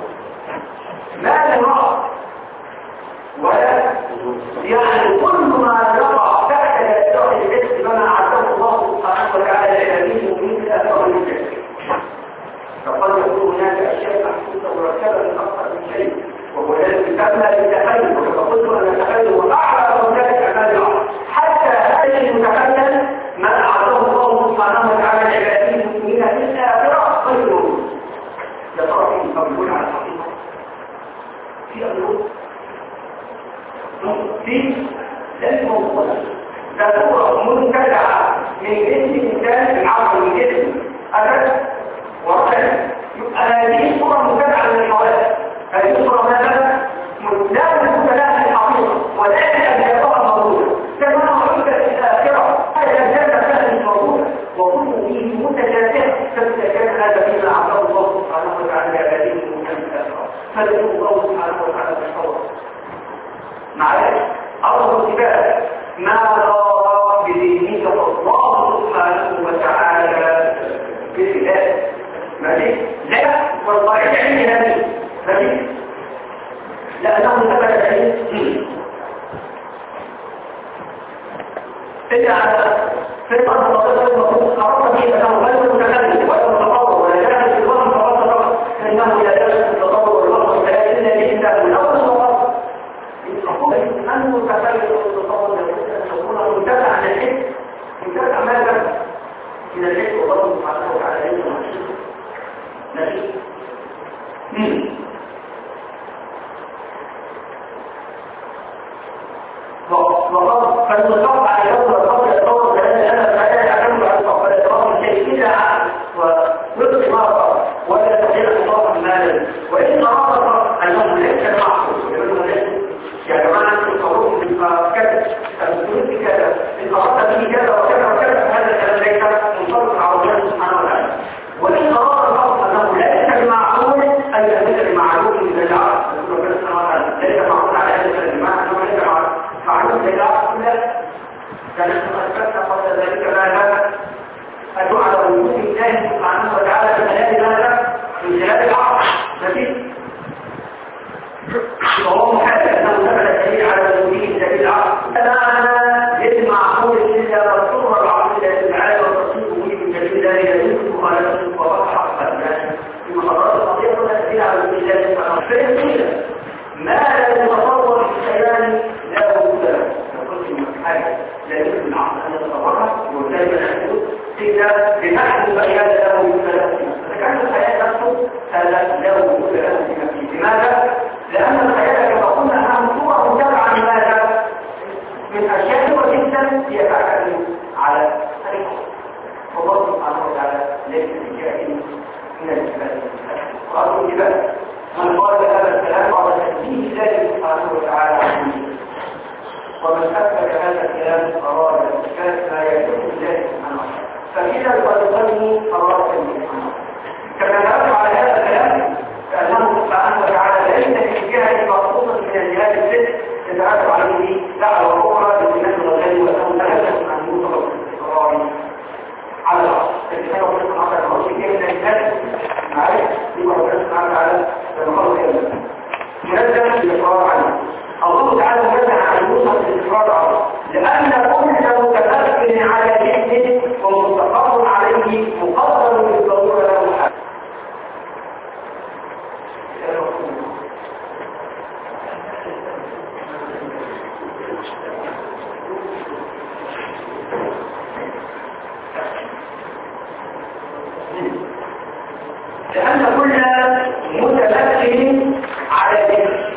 ما يرى ولا يعني كل ما يقع تحت يدعي الاسم بما أعده الله سبحانه وتعالى لعباده من الأثر والجهل. فقد يكون هناك أشياء محسوسة مركبة من أكثر من شيء، وهو الذي تبنى للتخيل، وكما قلت أن التخيل هو أعلى درجات أعمال العقل. حتى هذا المتخيل ما أعده الله سبحانه وتعالى لعباده المؤمنين في الآخرة غير موجود. يا ترى فيه قبول على الحقيقة؟ في أمر في ذلك موضوع ضرورة منتجعة من جنس إنسان العقل من جسم أسد ورحل. يبقى هذه الصورة منتجعة من الحوادث، هذه الصورة ماذا؟ لا تكون لها في الحقيقة ولكن أجهزها موجودة كما أعرفت في الآخرة. هذا الأجهزة كانت موجودة وكل فيه متجازئة، فإذا كان هذا فيما أعطاه الله سبحانه وتعالى لعباده المؤمنين في الآخرة فليكن الله سبحانه وتعالى بالحوار معلش أرض الكتاب ما ضار بدينك فالله سبحانه وتعالى بالكتاب ماشي؟ لا والقاعدة عندي هذه ماشي؟ لأنه ثبت العلم إذا على فطرة التطور المفروض أردت به أنه غير متكلم ولا متطور ولا جاهز في الوهم فقط، فإنه لا يجوز التطور والوهم إلا بإنسان من أول الوهم. يقول أنه تخيل التطور يكون منتفع عن الحس، منتفع ماذا؟ من الحس والله سبحانه وتعالى علم ماشي؟ وقد فالمصاب على يوم القبر يتطور لأن أنا فعلا أعلم على القبر يتطور شيء إلا عقل ويبقي مرضى ولا تحيل مصابا مالا. وإن أراد أنه ليس معه يا جماعة القرون كذا المسلمين كذا إن أردت به كذا وكذا وكذا هذا الكلام ليس منطبق على الله سبحانه وتعالى. وإن أراد الرب أنه ليس بمعقول أن ليس بمعلوم من العقل ربنا سبحانه وتعالى ليس معقول على هذا الكلام أنه ليس معلوم من العقل كان أثبت قبل ذلك ماذا؟ أدعو على وجود الله سبحانه وتعالى في خلال ماذا؟ من خلال العقل نتيجة فهو محدد أنه ثبت الدليل على وجوده الدليل العقل. الحق أن يتصرفها وكيف يحدث إذا بنحن بيان له يتلف فكان الخيال نفسه هذا له يتلف في نفسه. لماذا؟ لأن الخيال كما قلنا أنها صورة متابعة لماذا؟ من أشياء جدا يتعامل على الحق. والله سبحانه وتعالى ليس بجاهل من الجبال قالوا الجبال من قال هذا الكلام قال تنزيه الله سبحانه وتعالى عنه ومن أثبت هذا الكلام أراد الإثبات ما يجوز الله سبحانه وتعالى فإذا الفريقين أراد سبحانه كما نرد على هذا الكلام فأنه سبحانه وتعالى ليس في جهة مخصوصة من الجهات الست تتعرف عليه دعوة أخرى بالإيمان والغيب وأنه لا يجوز أن يوصف الإقرار على الأرض فإنه يصنع على الأرض كيف يجب معرفة لما ربنا سبحانه وتعالى فنخلق يمنا منزل الإقرار عنه الله تعالى منزل عن يوصف الإقرار عنه لأن كل متمكن على جهده ومستقر عليه مقدر بالضرورة له حال لأن كل متمكن على جهده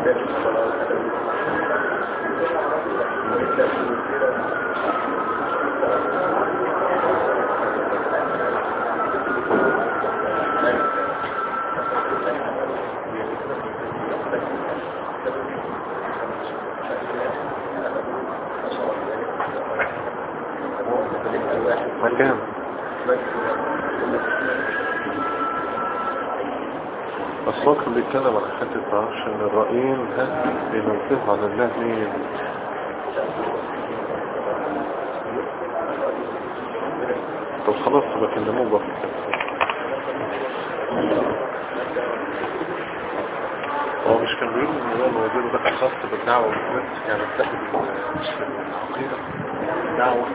مكان بس هو كان بيتكلم على حتة معرفش ان الرأيين بينزلوا على الله مين طب خلاص بكلموه بقى هو مش كان بيقول ان هو الوزير ده خاص بالدعوة والنت يعني بتاخد مش في العقيدة الدعوة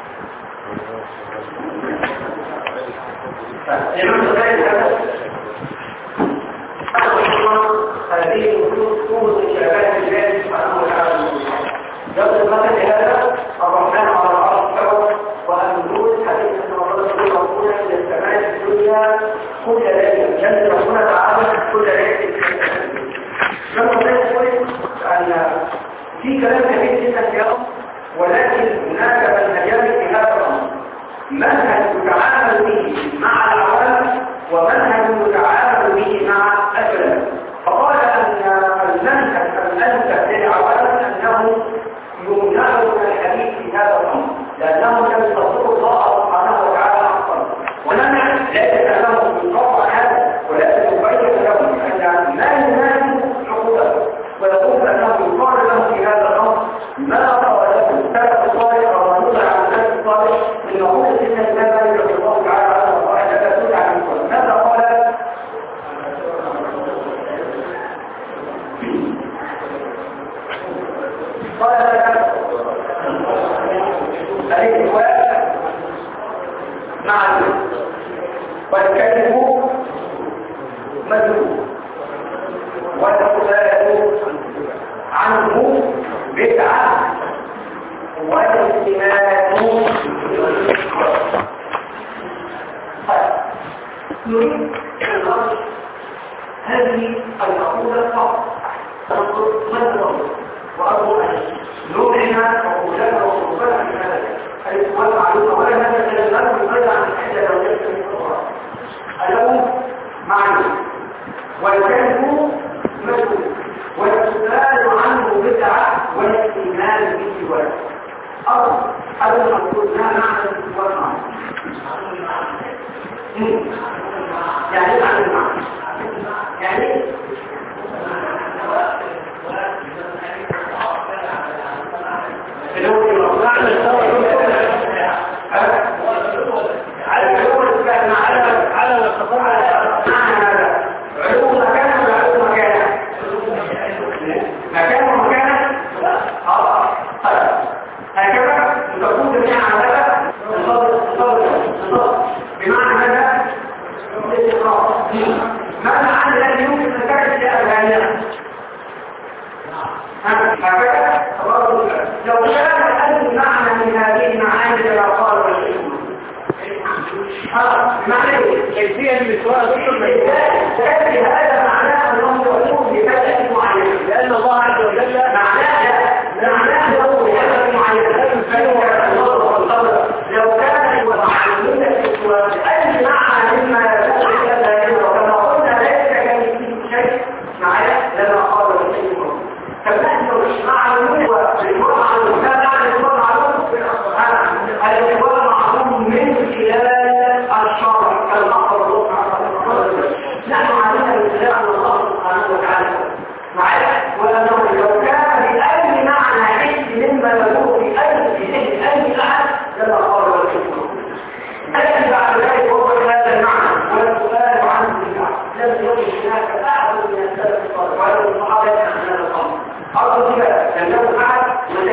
هذه الوصول لشباب الله سبحانه وتعالى يصل مثل هذا الرحمن على العرش استوى والنزول حديث ان الله يقول الى السماء الدنيا كل ليله جل ربنا تعالى كل ليله لما نقول ان في كلام كثير جدا في الامر ولكن هناك منهجان في هذا الامر منهج يتعامل به مع العوام ومنهج يتعامل به مع السلام فقال ان المنهج الانسب للعوام انه يمنع من الحديث في هذا الامر لانه لم يصدر الله سبحانه وتعالى حقا ونمنع لا يتكلم بالقطع هذا ولكن يبين لهم ان ما يناسب حقوقه ويقول انه يقال له في هذا الامر ما قال له السلف الصالح او ما نزع عن السلف الصالح من نقول ان الاسلام يرضي الله تعالى على الله لا تسود عن الكل ماذا قال الإخوان مع والكذب مذموم والسؤال عنه بدعة والاستماع نريد الغرش هذه المقولة فقط تنظر مذموم وأرجو أن نوعنا وقولنا وقولنا في هذا الإخوان معلومة ولا هذا الكلام يبدأ عن الحاجة لو يجب أن يتطور الأول معلوم والكلب مسؤول والسؤال عنه بدعة والاستئمان به ولا أرض هذا المقول لا معنى الاستئمان يعني معنى المعنى يعني لو كان أي معنى من هذه المعاني لما قال الرسول معنى كيفية السؤال تأتي هذا معناه أنه يقول بفتح معينة لأن الله عز وجل معناه له بفتح معينة لو كان معلومين أي معنى مما يفتح هذا وكما قلنا ليس كمثله شيء معايا لما قال الرسول فنحن مش معلومين والإخوان معلوم لا معنى الإخوان معلوم الإخوان معلوم من خلال الشرع كالمقر نحن عندنا الإسلام الله سبحانه وتعالى معايا وأنه لو كان بأي معنى حس مما يقول في أي أحد لما قال الرسول أجل بعد ذلك هو هذا المعنى والسؤال عنه بالله لم يكن هناك أحد من السلف الصالح ولا الصحابة عن هذا الأمر أرض كده لم يكن أحد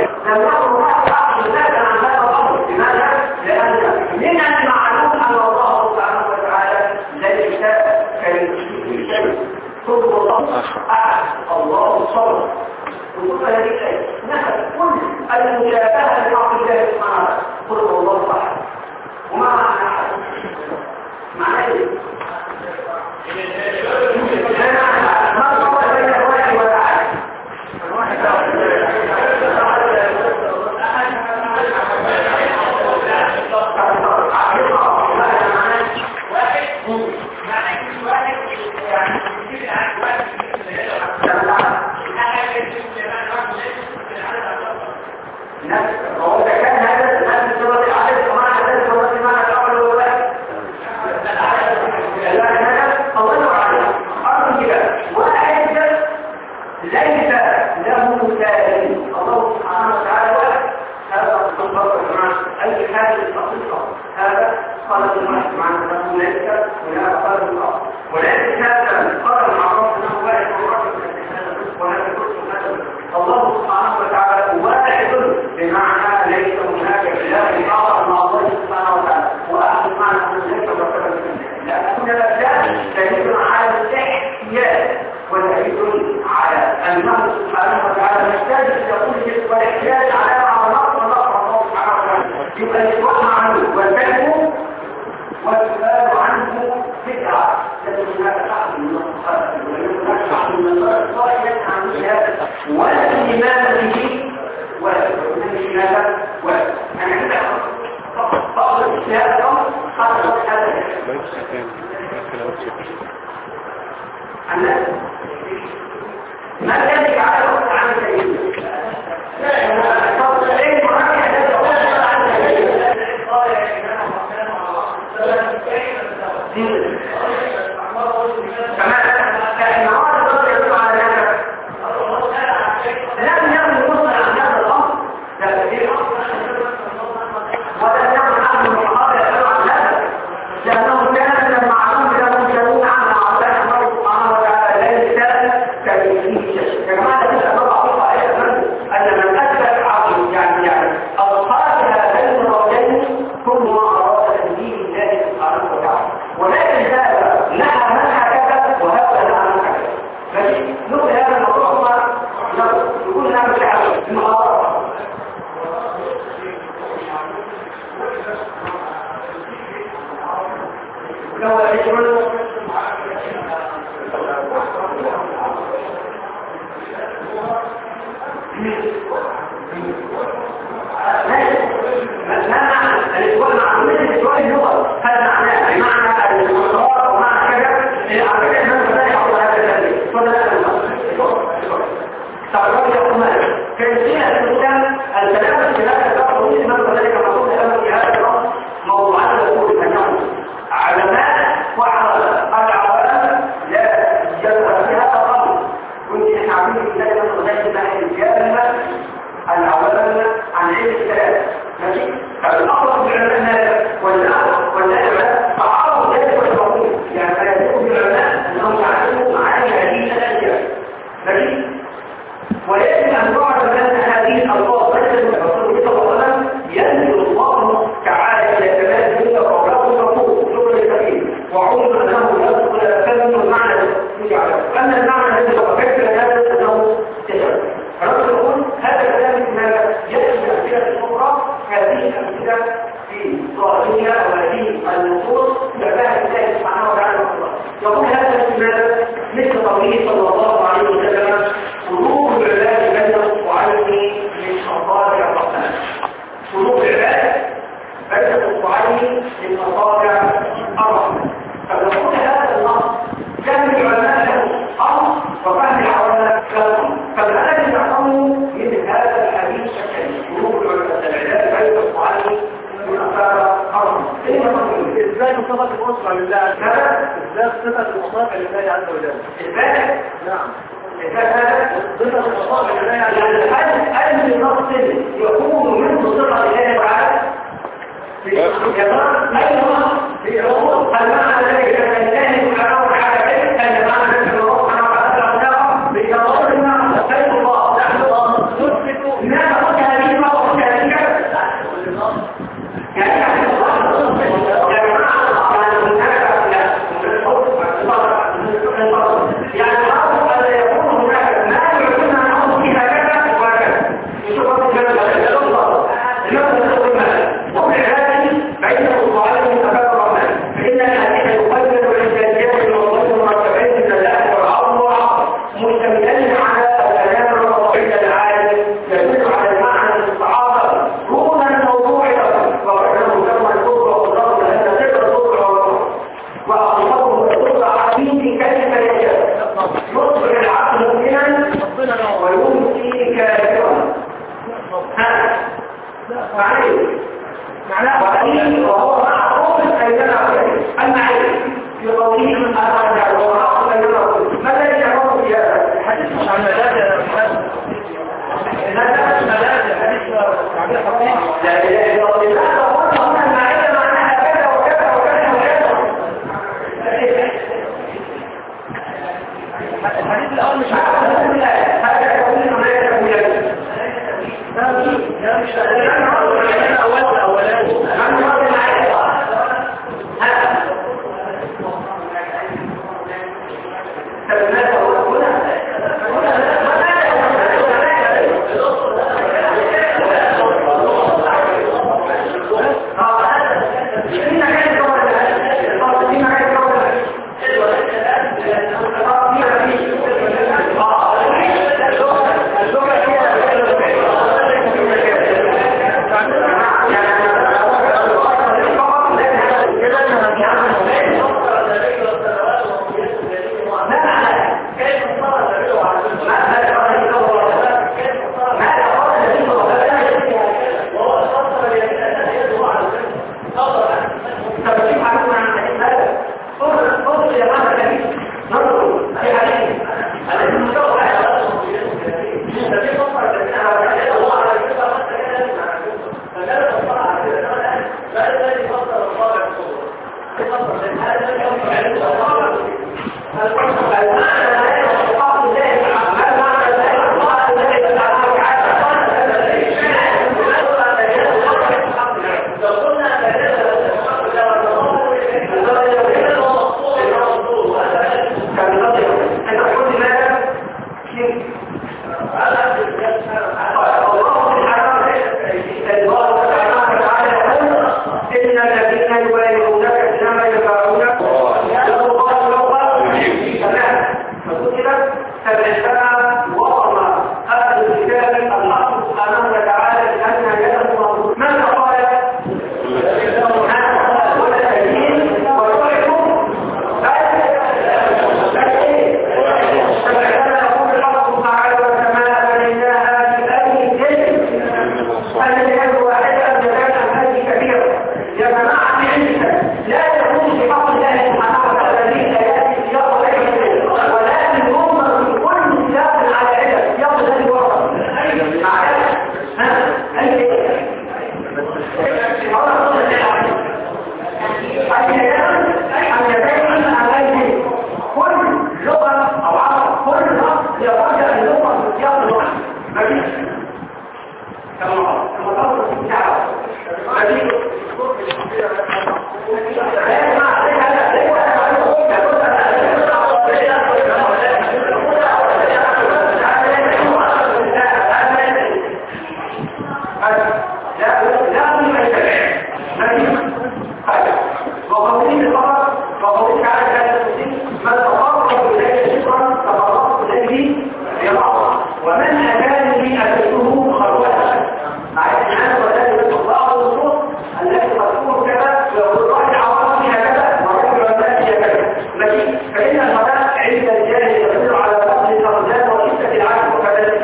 عبد عن هذا الأمر لماذا؟ لأن من المعلوم أن الله سبحانه وتعالى ليس كالشيء كل الله أحد الله الصبر وكل هذه الآية نحن كل المشابهة لحق الله سبحانه كل الله أحد وما معنى أحد معنى إيه؟ ما هو بين الواحد والأحد المجلس يقول والاحتياج على نقص الله سبحانه وتعالى يبقى الإسواء عنه والكلم والسؤال عنه بدعة لكن هناك شخص من الصحابة وهناك شخص من الصحابة عن هذا والإيمان به والإيمان هذا أنا كده بعض الاجتهاد خاصة هذا ما ذلك على وقت عن سبيل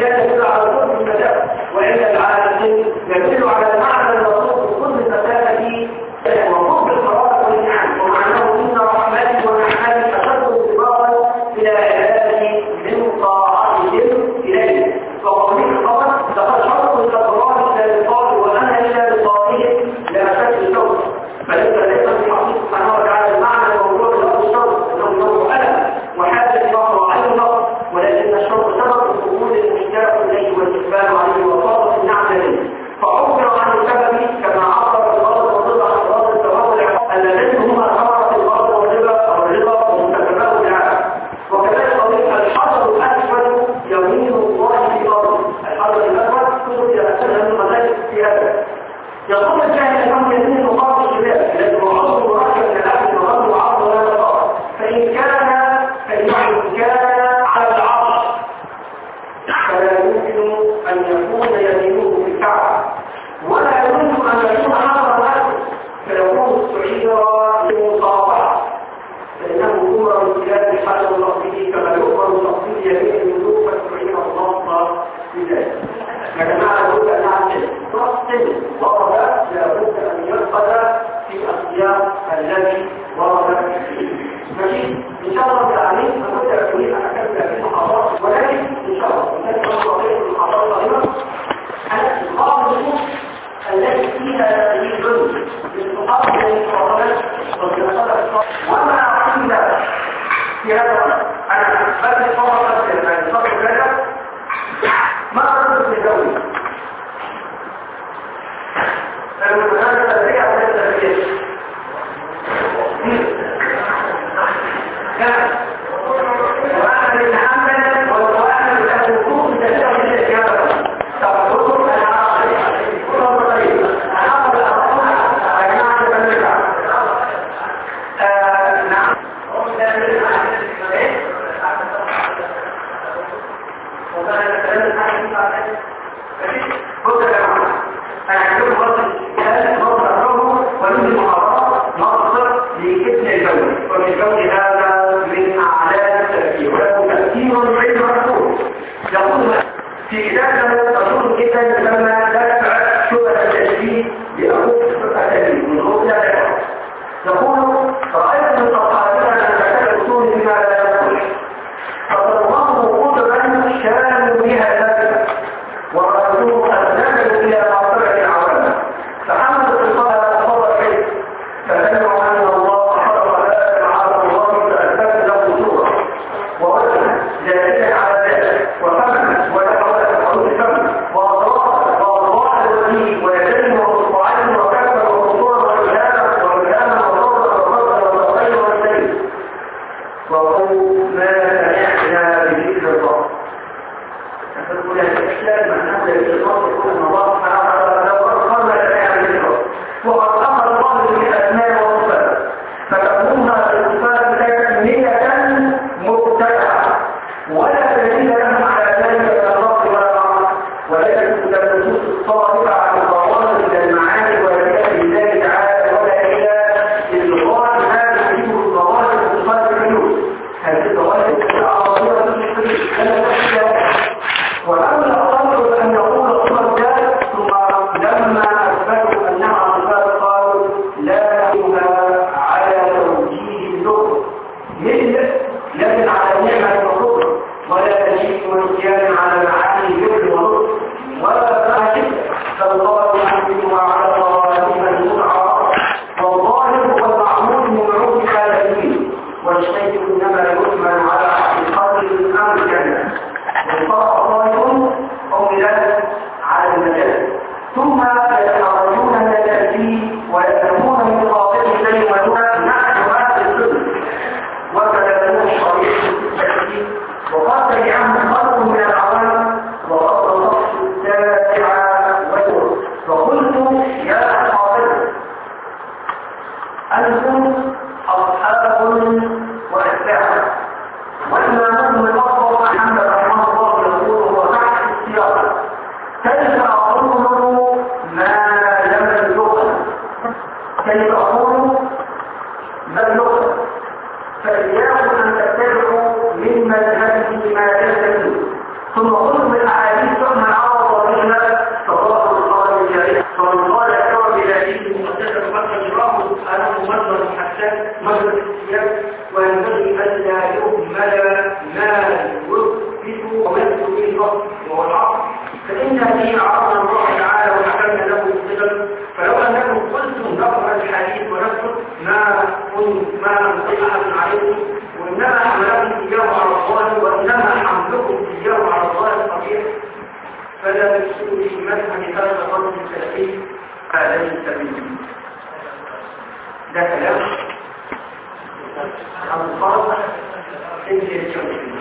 الكلام يدل على وجود المسافة، وإن العالم يدل على المعنى المطلوب في كل مسافة وقرب القرار والنعم، ومعناه إن رحمتي ونعمتي أشد انتظارا إلى عبادي من طاعتهم إليه. فقوله القمر لقد شرط الأبرار إلى لقائه وأنا إلى لقائهم لأشد الشوق، فليس في حقيقة سبحانه وتعالى المعنى الموضوع له الشوق أنه يوم ألم وحاجة الله على النظر، ولكن الشوق سبب الخروج المشتاق إليه والإقبال عليه وفاضة النعم إليه، فعبر عن السبب كما عبر الغضب والرضا عن الغضب التوابع اللذين هما ثمرة الغضب والرضا ومستقبله العالم. وكذلك قضية الحجر الأسود يمين الله في الأرض، الحجر الأسود تؤتي أسفل من المساجد في هذا. يقول الجاهل أنه يمين مقام الشباب الذي هو عضو مركب من الأكل وغضب وعضو لا يقار، فإن كان على العرش فلا يمكن أن يكون يمينه في الكعبة، ولا يمكن أن يكون حجر الأسود فيكون السعير للمصافحة، فإنه أمر بخلاف حجر الأرضي كما يؤمر تقصير يمين الملوك فالسعير الله بذلك. يا جماعة لابد أن نعمل نص ورد لابد أن يفقد في السياق الذي ورد فيه. ماشي؟ إن شاء الله تعالى أنا أريد أن أكمل في المحاضرات، ولكن إن شاء الله نتكلم في المحاضرات القادمة عن بعض النصوص التي فيها دليل للصحابة والمعتمد والدراسات وما قيل في هذا. أنا بدي فقط الفصل الثالث ما أردت للدولة المتنازل الذي أعطيت التربية وأنا للحمد والوأنا للأسفوك بتشتغل الإجابة تقول أنا أعطي كل طريق أنا أعطي أجمع تبنيك نعم أنا أقول مرة هذا مرة أمره ولم المحاضرات مقصر لكتن الجو، والجو هذا من أعلام التأثير وله تأثير غير مفهوم. يقول في كتاب تقول جدا لما دفع شبهة التشبيه لأخوك التأثير من غير لا يقول رأيت من تقاليد أن تتكلم بما لا يقول فالله قدرا شان بها ذلك ورسوله أسنده إلى مرتبة العوامة فحمد الصلاة الصلاة كيف فسمعوا أن الله حرم ذلك على الله فأثبت له صورة ووجه ذلك على ذلك وفمت وتحولت حروف الفم وأضواء الوجيه ويدين وأصبعين وكفر وخطوة وإلهامة وإلهامة وصوتا وصوتا وصوتين والسيد وقل ما سمعنا بذكر الله. تقول الإحسان من أمر الإصلاح يكون الله تعالى لو أرخصنا لأيام الإصلاح وقد أمر الله بالأسماء والصفات فتكونها الصفات تكمية مبتدعة ولا دليل لهم على ذلك من الرب ولا العمل، ولكن النصوص الصادقة عن الضوابط إلى المعاني والكتاب لله تعالى ولا إلى الغاية هذه الضوابط الصفات الحدود. هذه الضوابط العربية في الشريك وأما الأمر أن يقول صفة ذلك الحقيقة وهو العقل، فإن به عرضنا الله تعالى وحكمنا له بالصدق. فلو أنكم قلتم لفظ الحديث ونفسه ما نطيق أحد عليكم، وإنما حملكم إياه على الله، وإنما حملكم إياه على الله الصحيح، فلا تكسروا في مذهب هذا الرجل السلفي عليه السبيل. ده كلام عن الفرق في الجمهورية.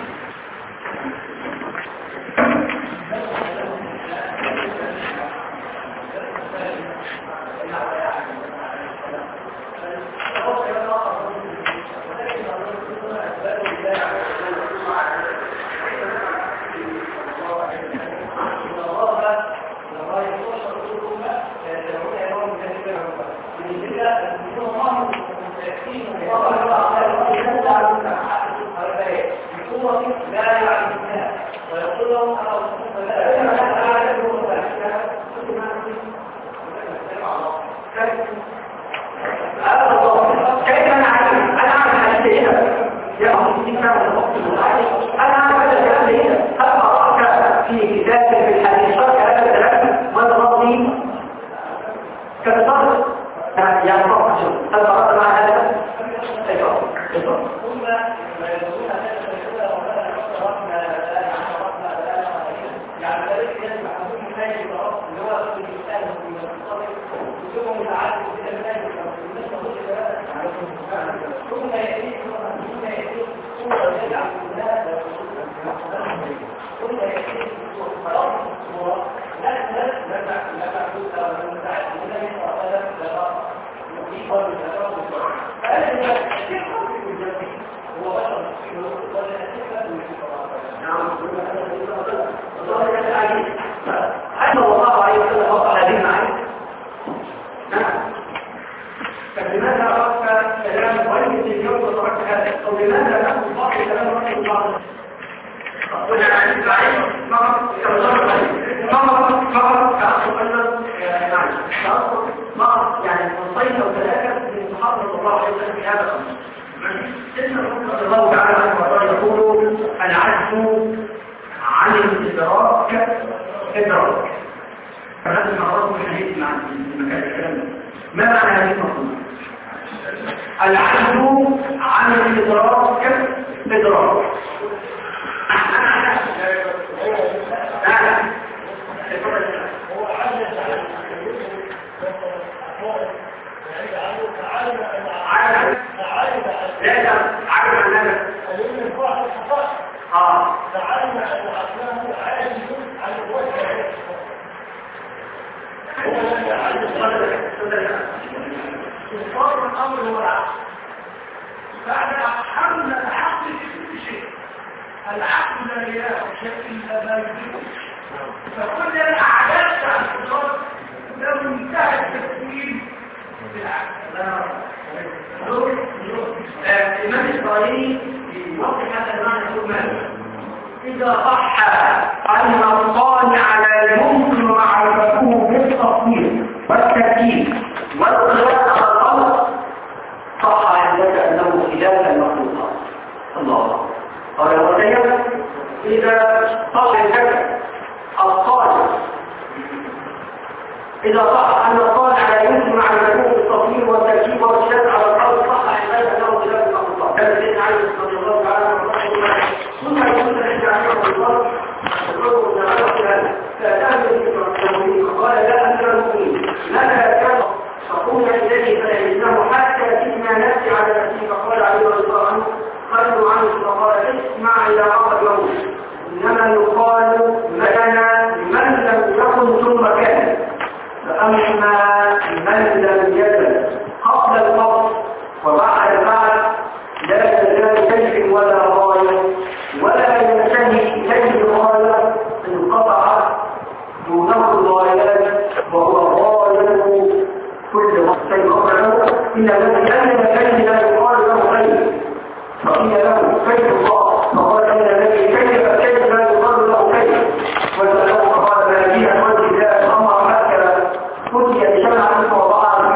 وقال ما فيها قلت لا أمر حتى قلت يتجمع منه وضعها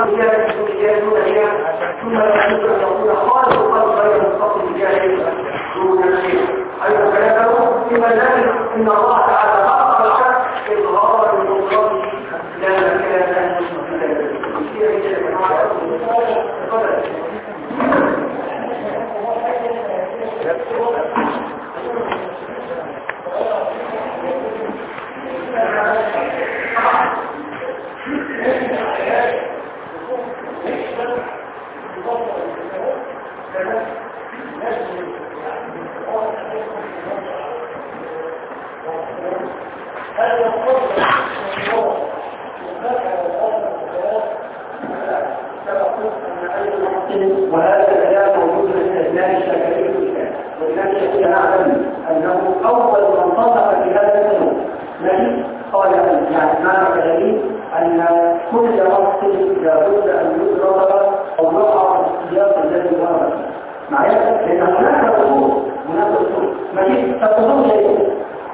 رجال دون رجال ثم لا يجوز ان يكون خالق القلب غير منفصل رجال دون رجال. ايضا كلامه فيما لازم ان الله تعالى خلق العبد اظهارا لقدرته لا مكان وهذا الكلام موجود في الاسلام الشافعي والامام الشافعي نعلم انه اول من صنف في هذا الفنون لكن قال يعني معنى كلامي ان كل وقت لابد ان يدرس او يقع في السياق الذي ورد معايا لان هناك اصول لكن تتصور شيء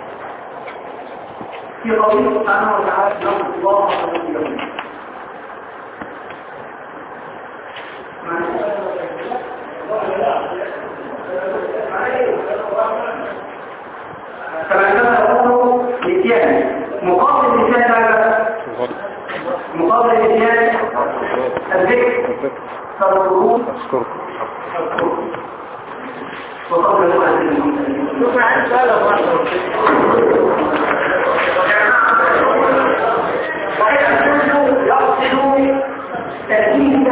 في قوله سبحانه وتعالى نصر الله عليه كما نقول للديان مقابل الديان ماذا؟ مقابل الديان الذكر فالقرون وقبل الوقت يقصد تأكيد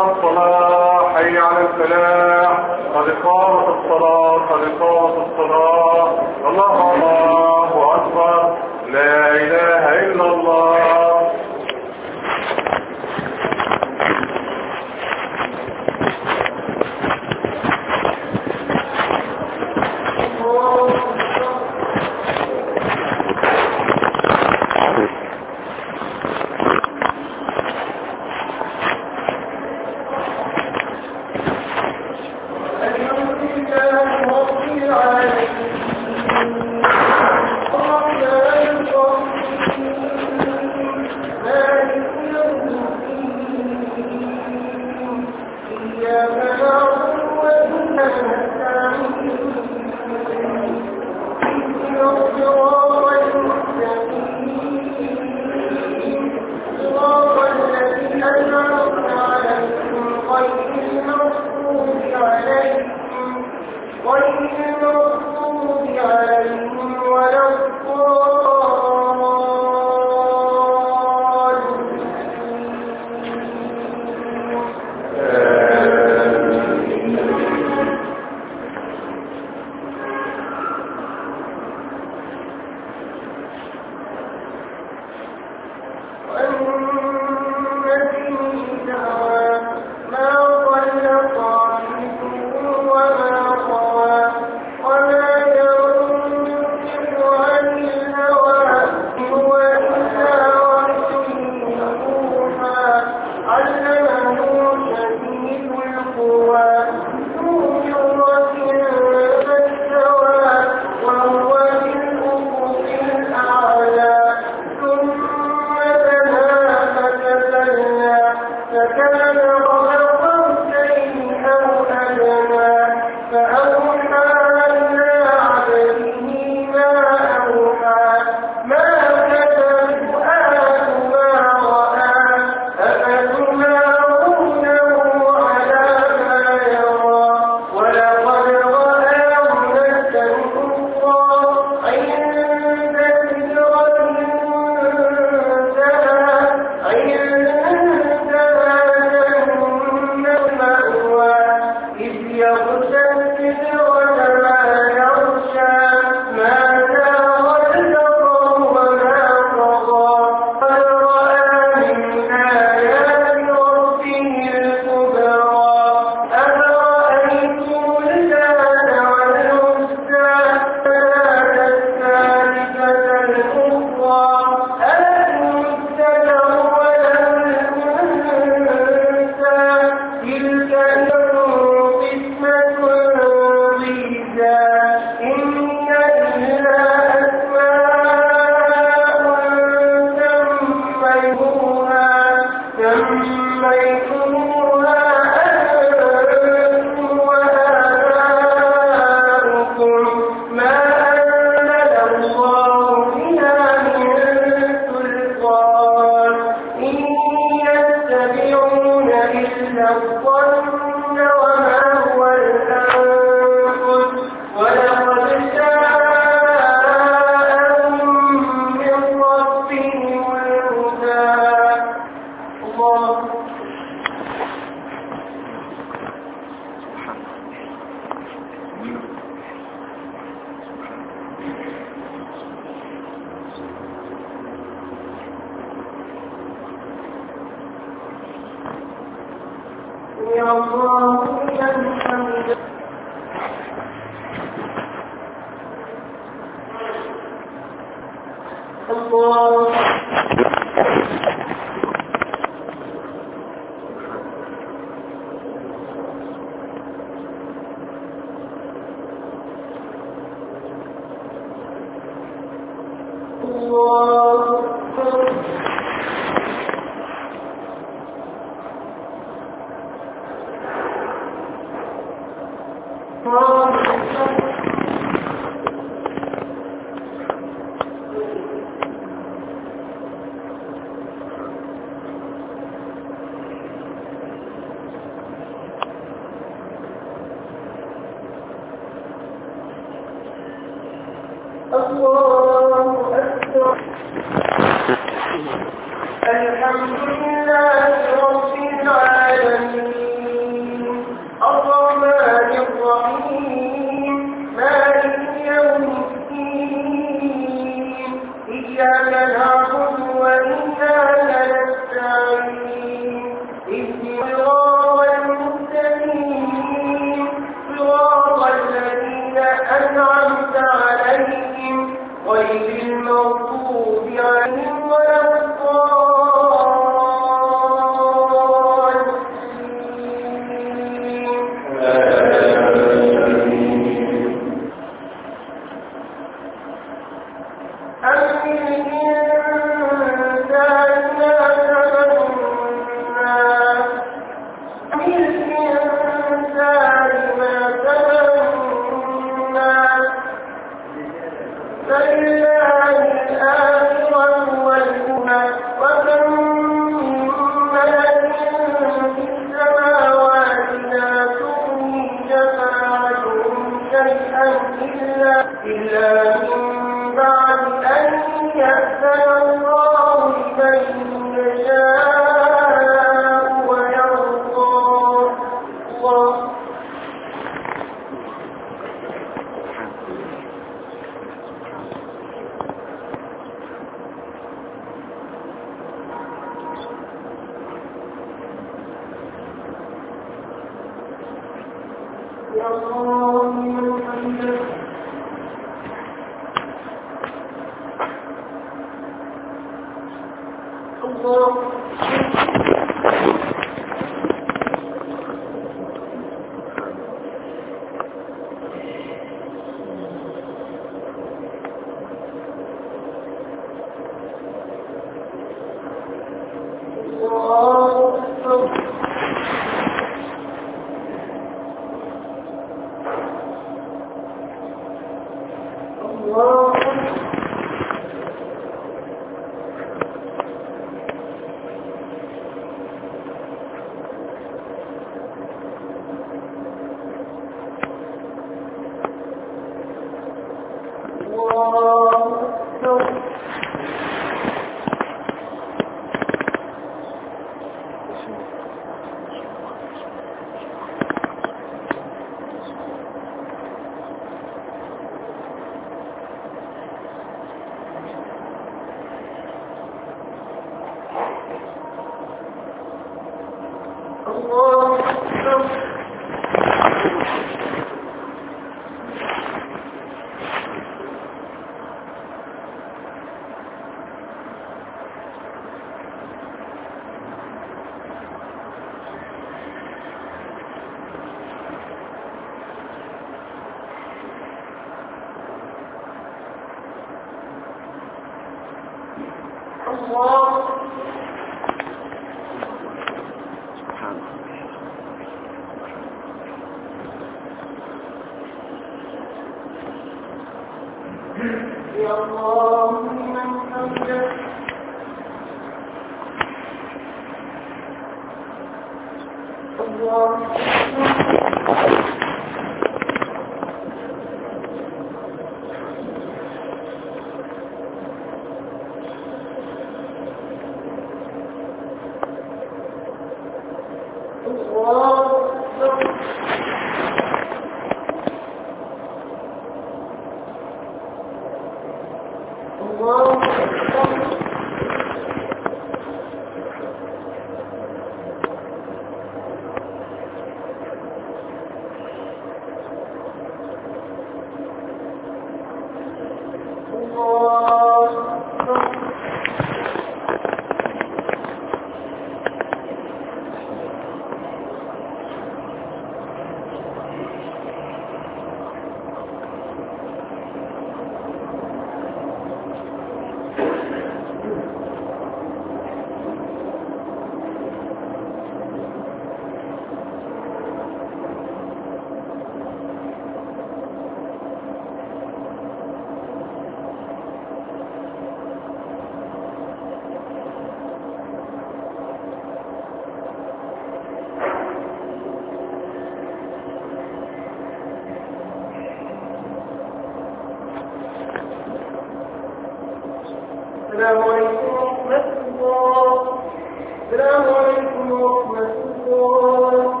السلام عليكم ورحمة الله. السلام عليكم ورحمة الله.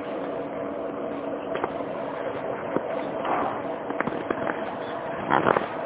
Thank you.